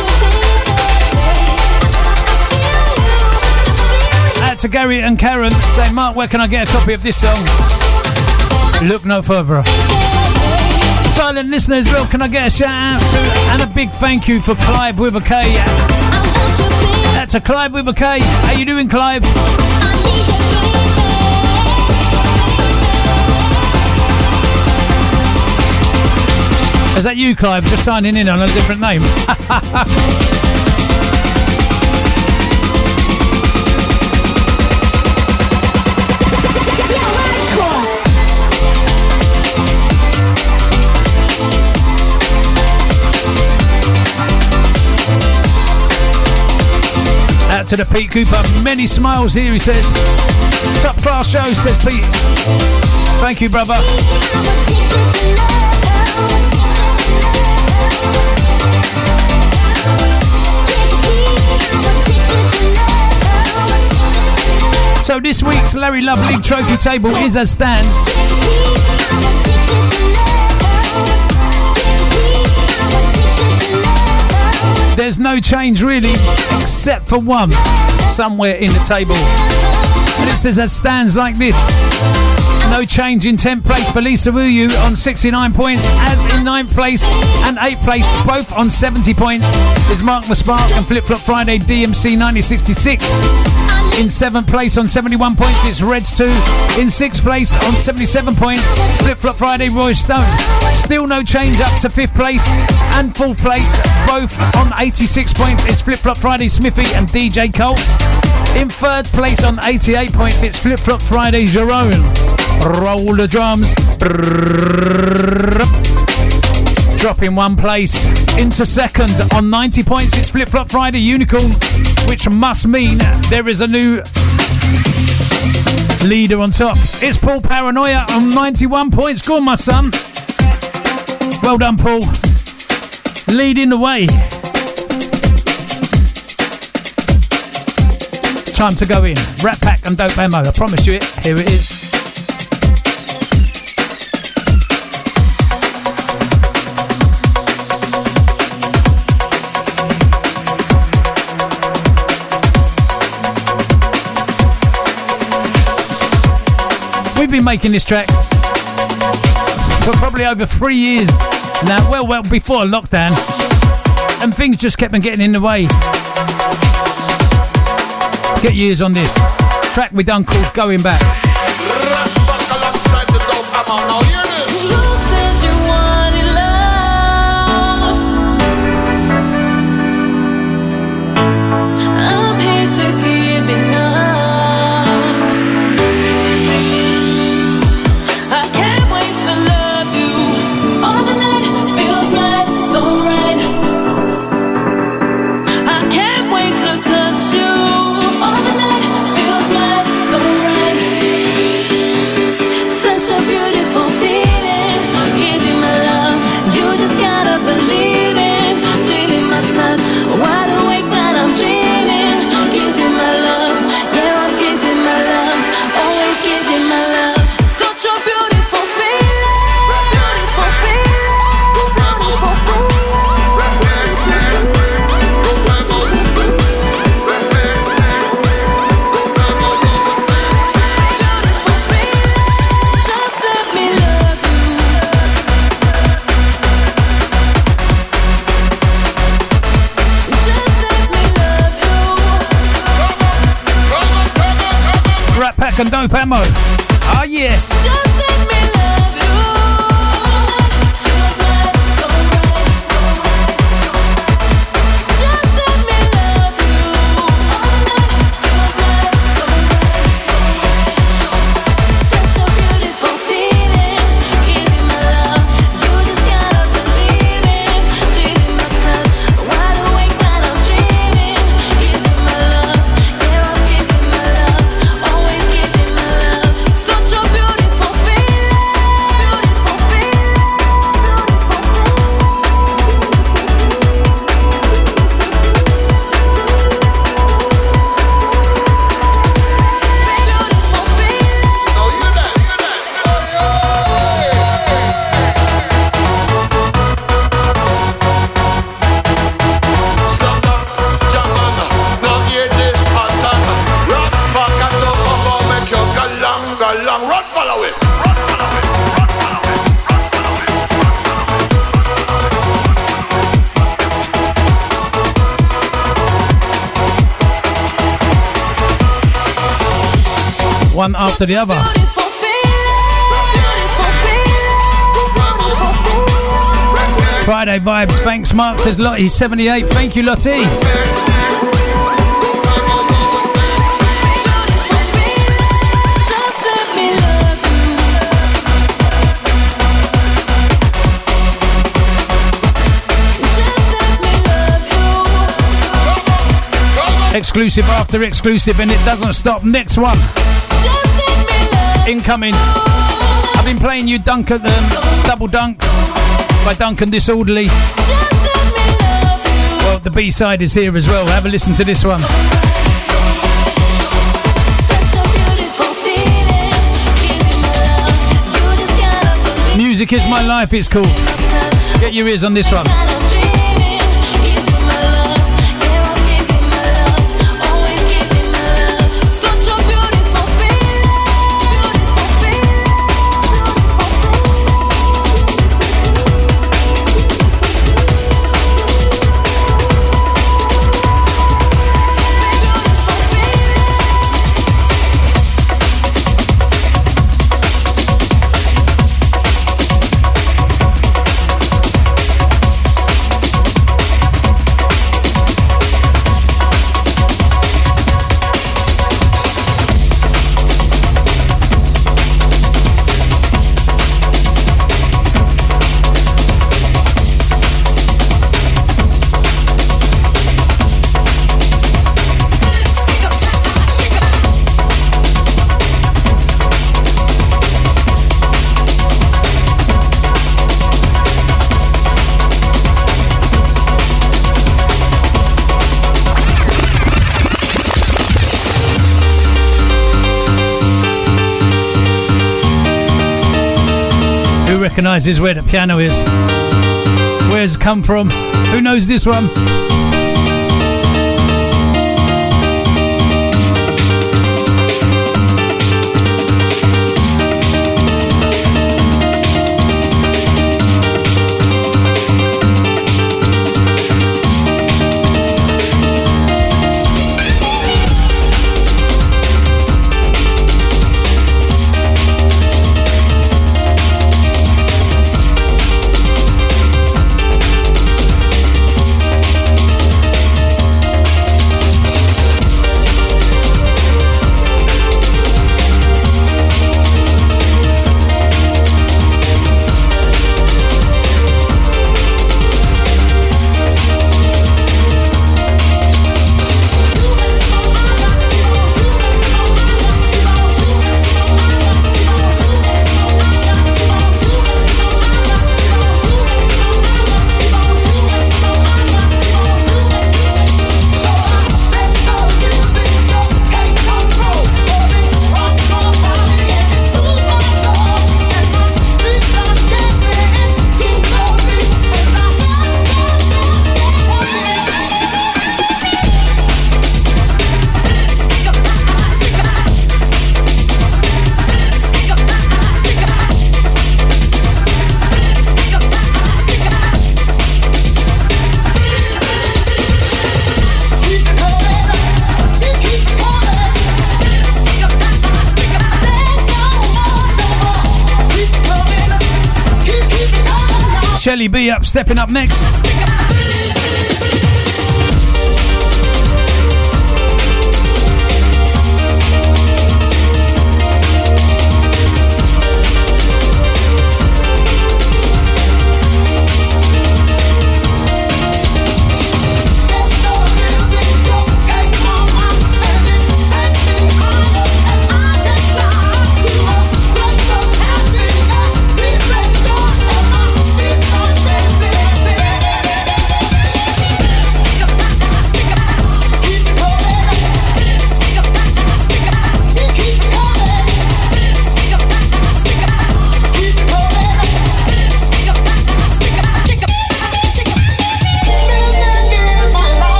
Out to Gary and Karen. Say, Mark, where can I get a copy of this song? Look no further. Silent listeners, well, can I get a shout out to and a big thank you for Clive with a K. That's a Clive with a K. How you doing, Clive? Is that you, Clive? Just signing in on a different name. Out to the Pete Cooper. Many smiles here, he says. Top class show, says Pete. Thank you, brother. So this week's Larry Love League trophy table is as stands. There's no change really, except for one, somewhere in the table. And it says as stands like this. No change in 10th place for Lisa Wuyu on 69 points, as in 9th place and 8th place, both on 70 points, is Mark the Spark and Flip Flop Friday DMC 1966. In 7th place on 71 points, it's Reds 2. In 6th place on 77 points, Flip Flop Friday Roy Stone. Still no change up to 5th place and 4th place, both on 86 points, it's Flip Flop Friday Smithy and DJ Colt. In 3rd place on 88 points, it's Flip Flop Friday Jerome. Roll the drums. Dropping 1 place into 2nd on 90 points, it's Flip Flop Friday Unicorn, which must mean there is a new leader on top. It's Paul Paranoia on 91 points. Go on, my son. Well done, Paul. Leading the way. Time to go in. Rat Pack and Dope Ammo. I promised you it. Here it is. We've been making this track for probably over 3 years now, well before lockdown, and things just kept on getting in the way. Get years on this track we done called Going Back. And Dope Ammo. Oh yeah. One after the other. Friday vibes. Thanks, Mark, says Lottie 78. Thank you, Lottie. Exclusive after exclusive, and it doesn't stop. Next one. Incoming. I've been playing you Duncan, Double Dunks by Duncan Disorderly. Well, the B-side is here as well. Have a listen to this one. Music is my life, it's cool. Get your ears on this one. Recognises where the piano is. Where's it come from? Who knows this one? Shelly B up, stepping up next.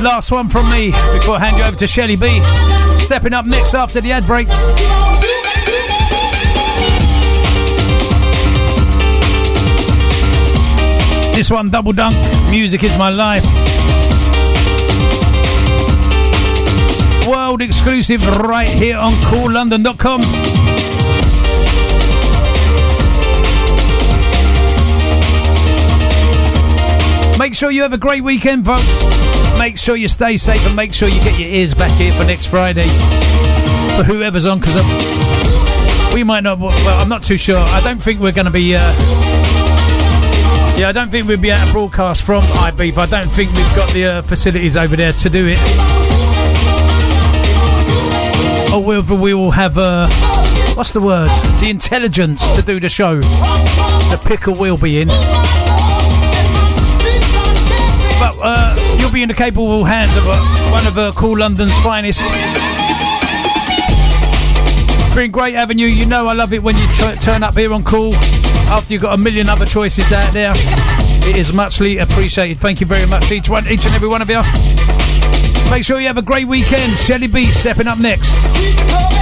Last one from me before I hand you over to Shelly B. Stepping up next after the ad breaks. This one, Double Dunk, Music Is My Life. World exclusive right here on CoolLondon.com. Make sure you have a great weekend, folks. Make sure you stay safe and make sure you get your ears back here for next Friday. For whoever's on, because we might not, well, I'm not too sure. I don't think we're going to be, I don't think we'll be able to broadcast from iBeef. I don't think we've got the facilities over there to do it. Or we will have, what's the word? The intelligence to do the show. The pickle will be in. But you'll be in the capable hands of one of Cool London's finest. Been great having you. You know I love it when you turn up here on Cool after you've got a million other choices out there. It is muchly appreciated. Thank you very much, each and every one of you. Make sure you have a great weekend. Shelly B stepping up next.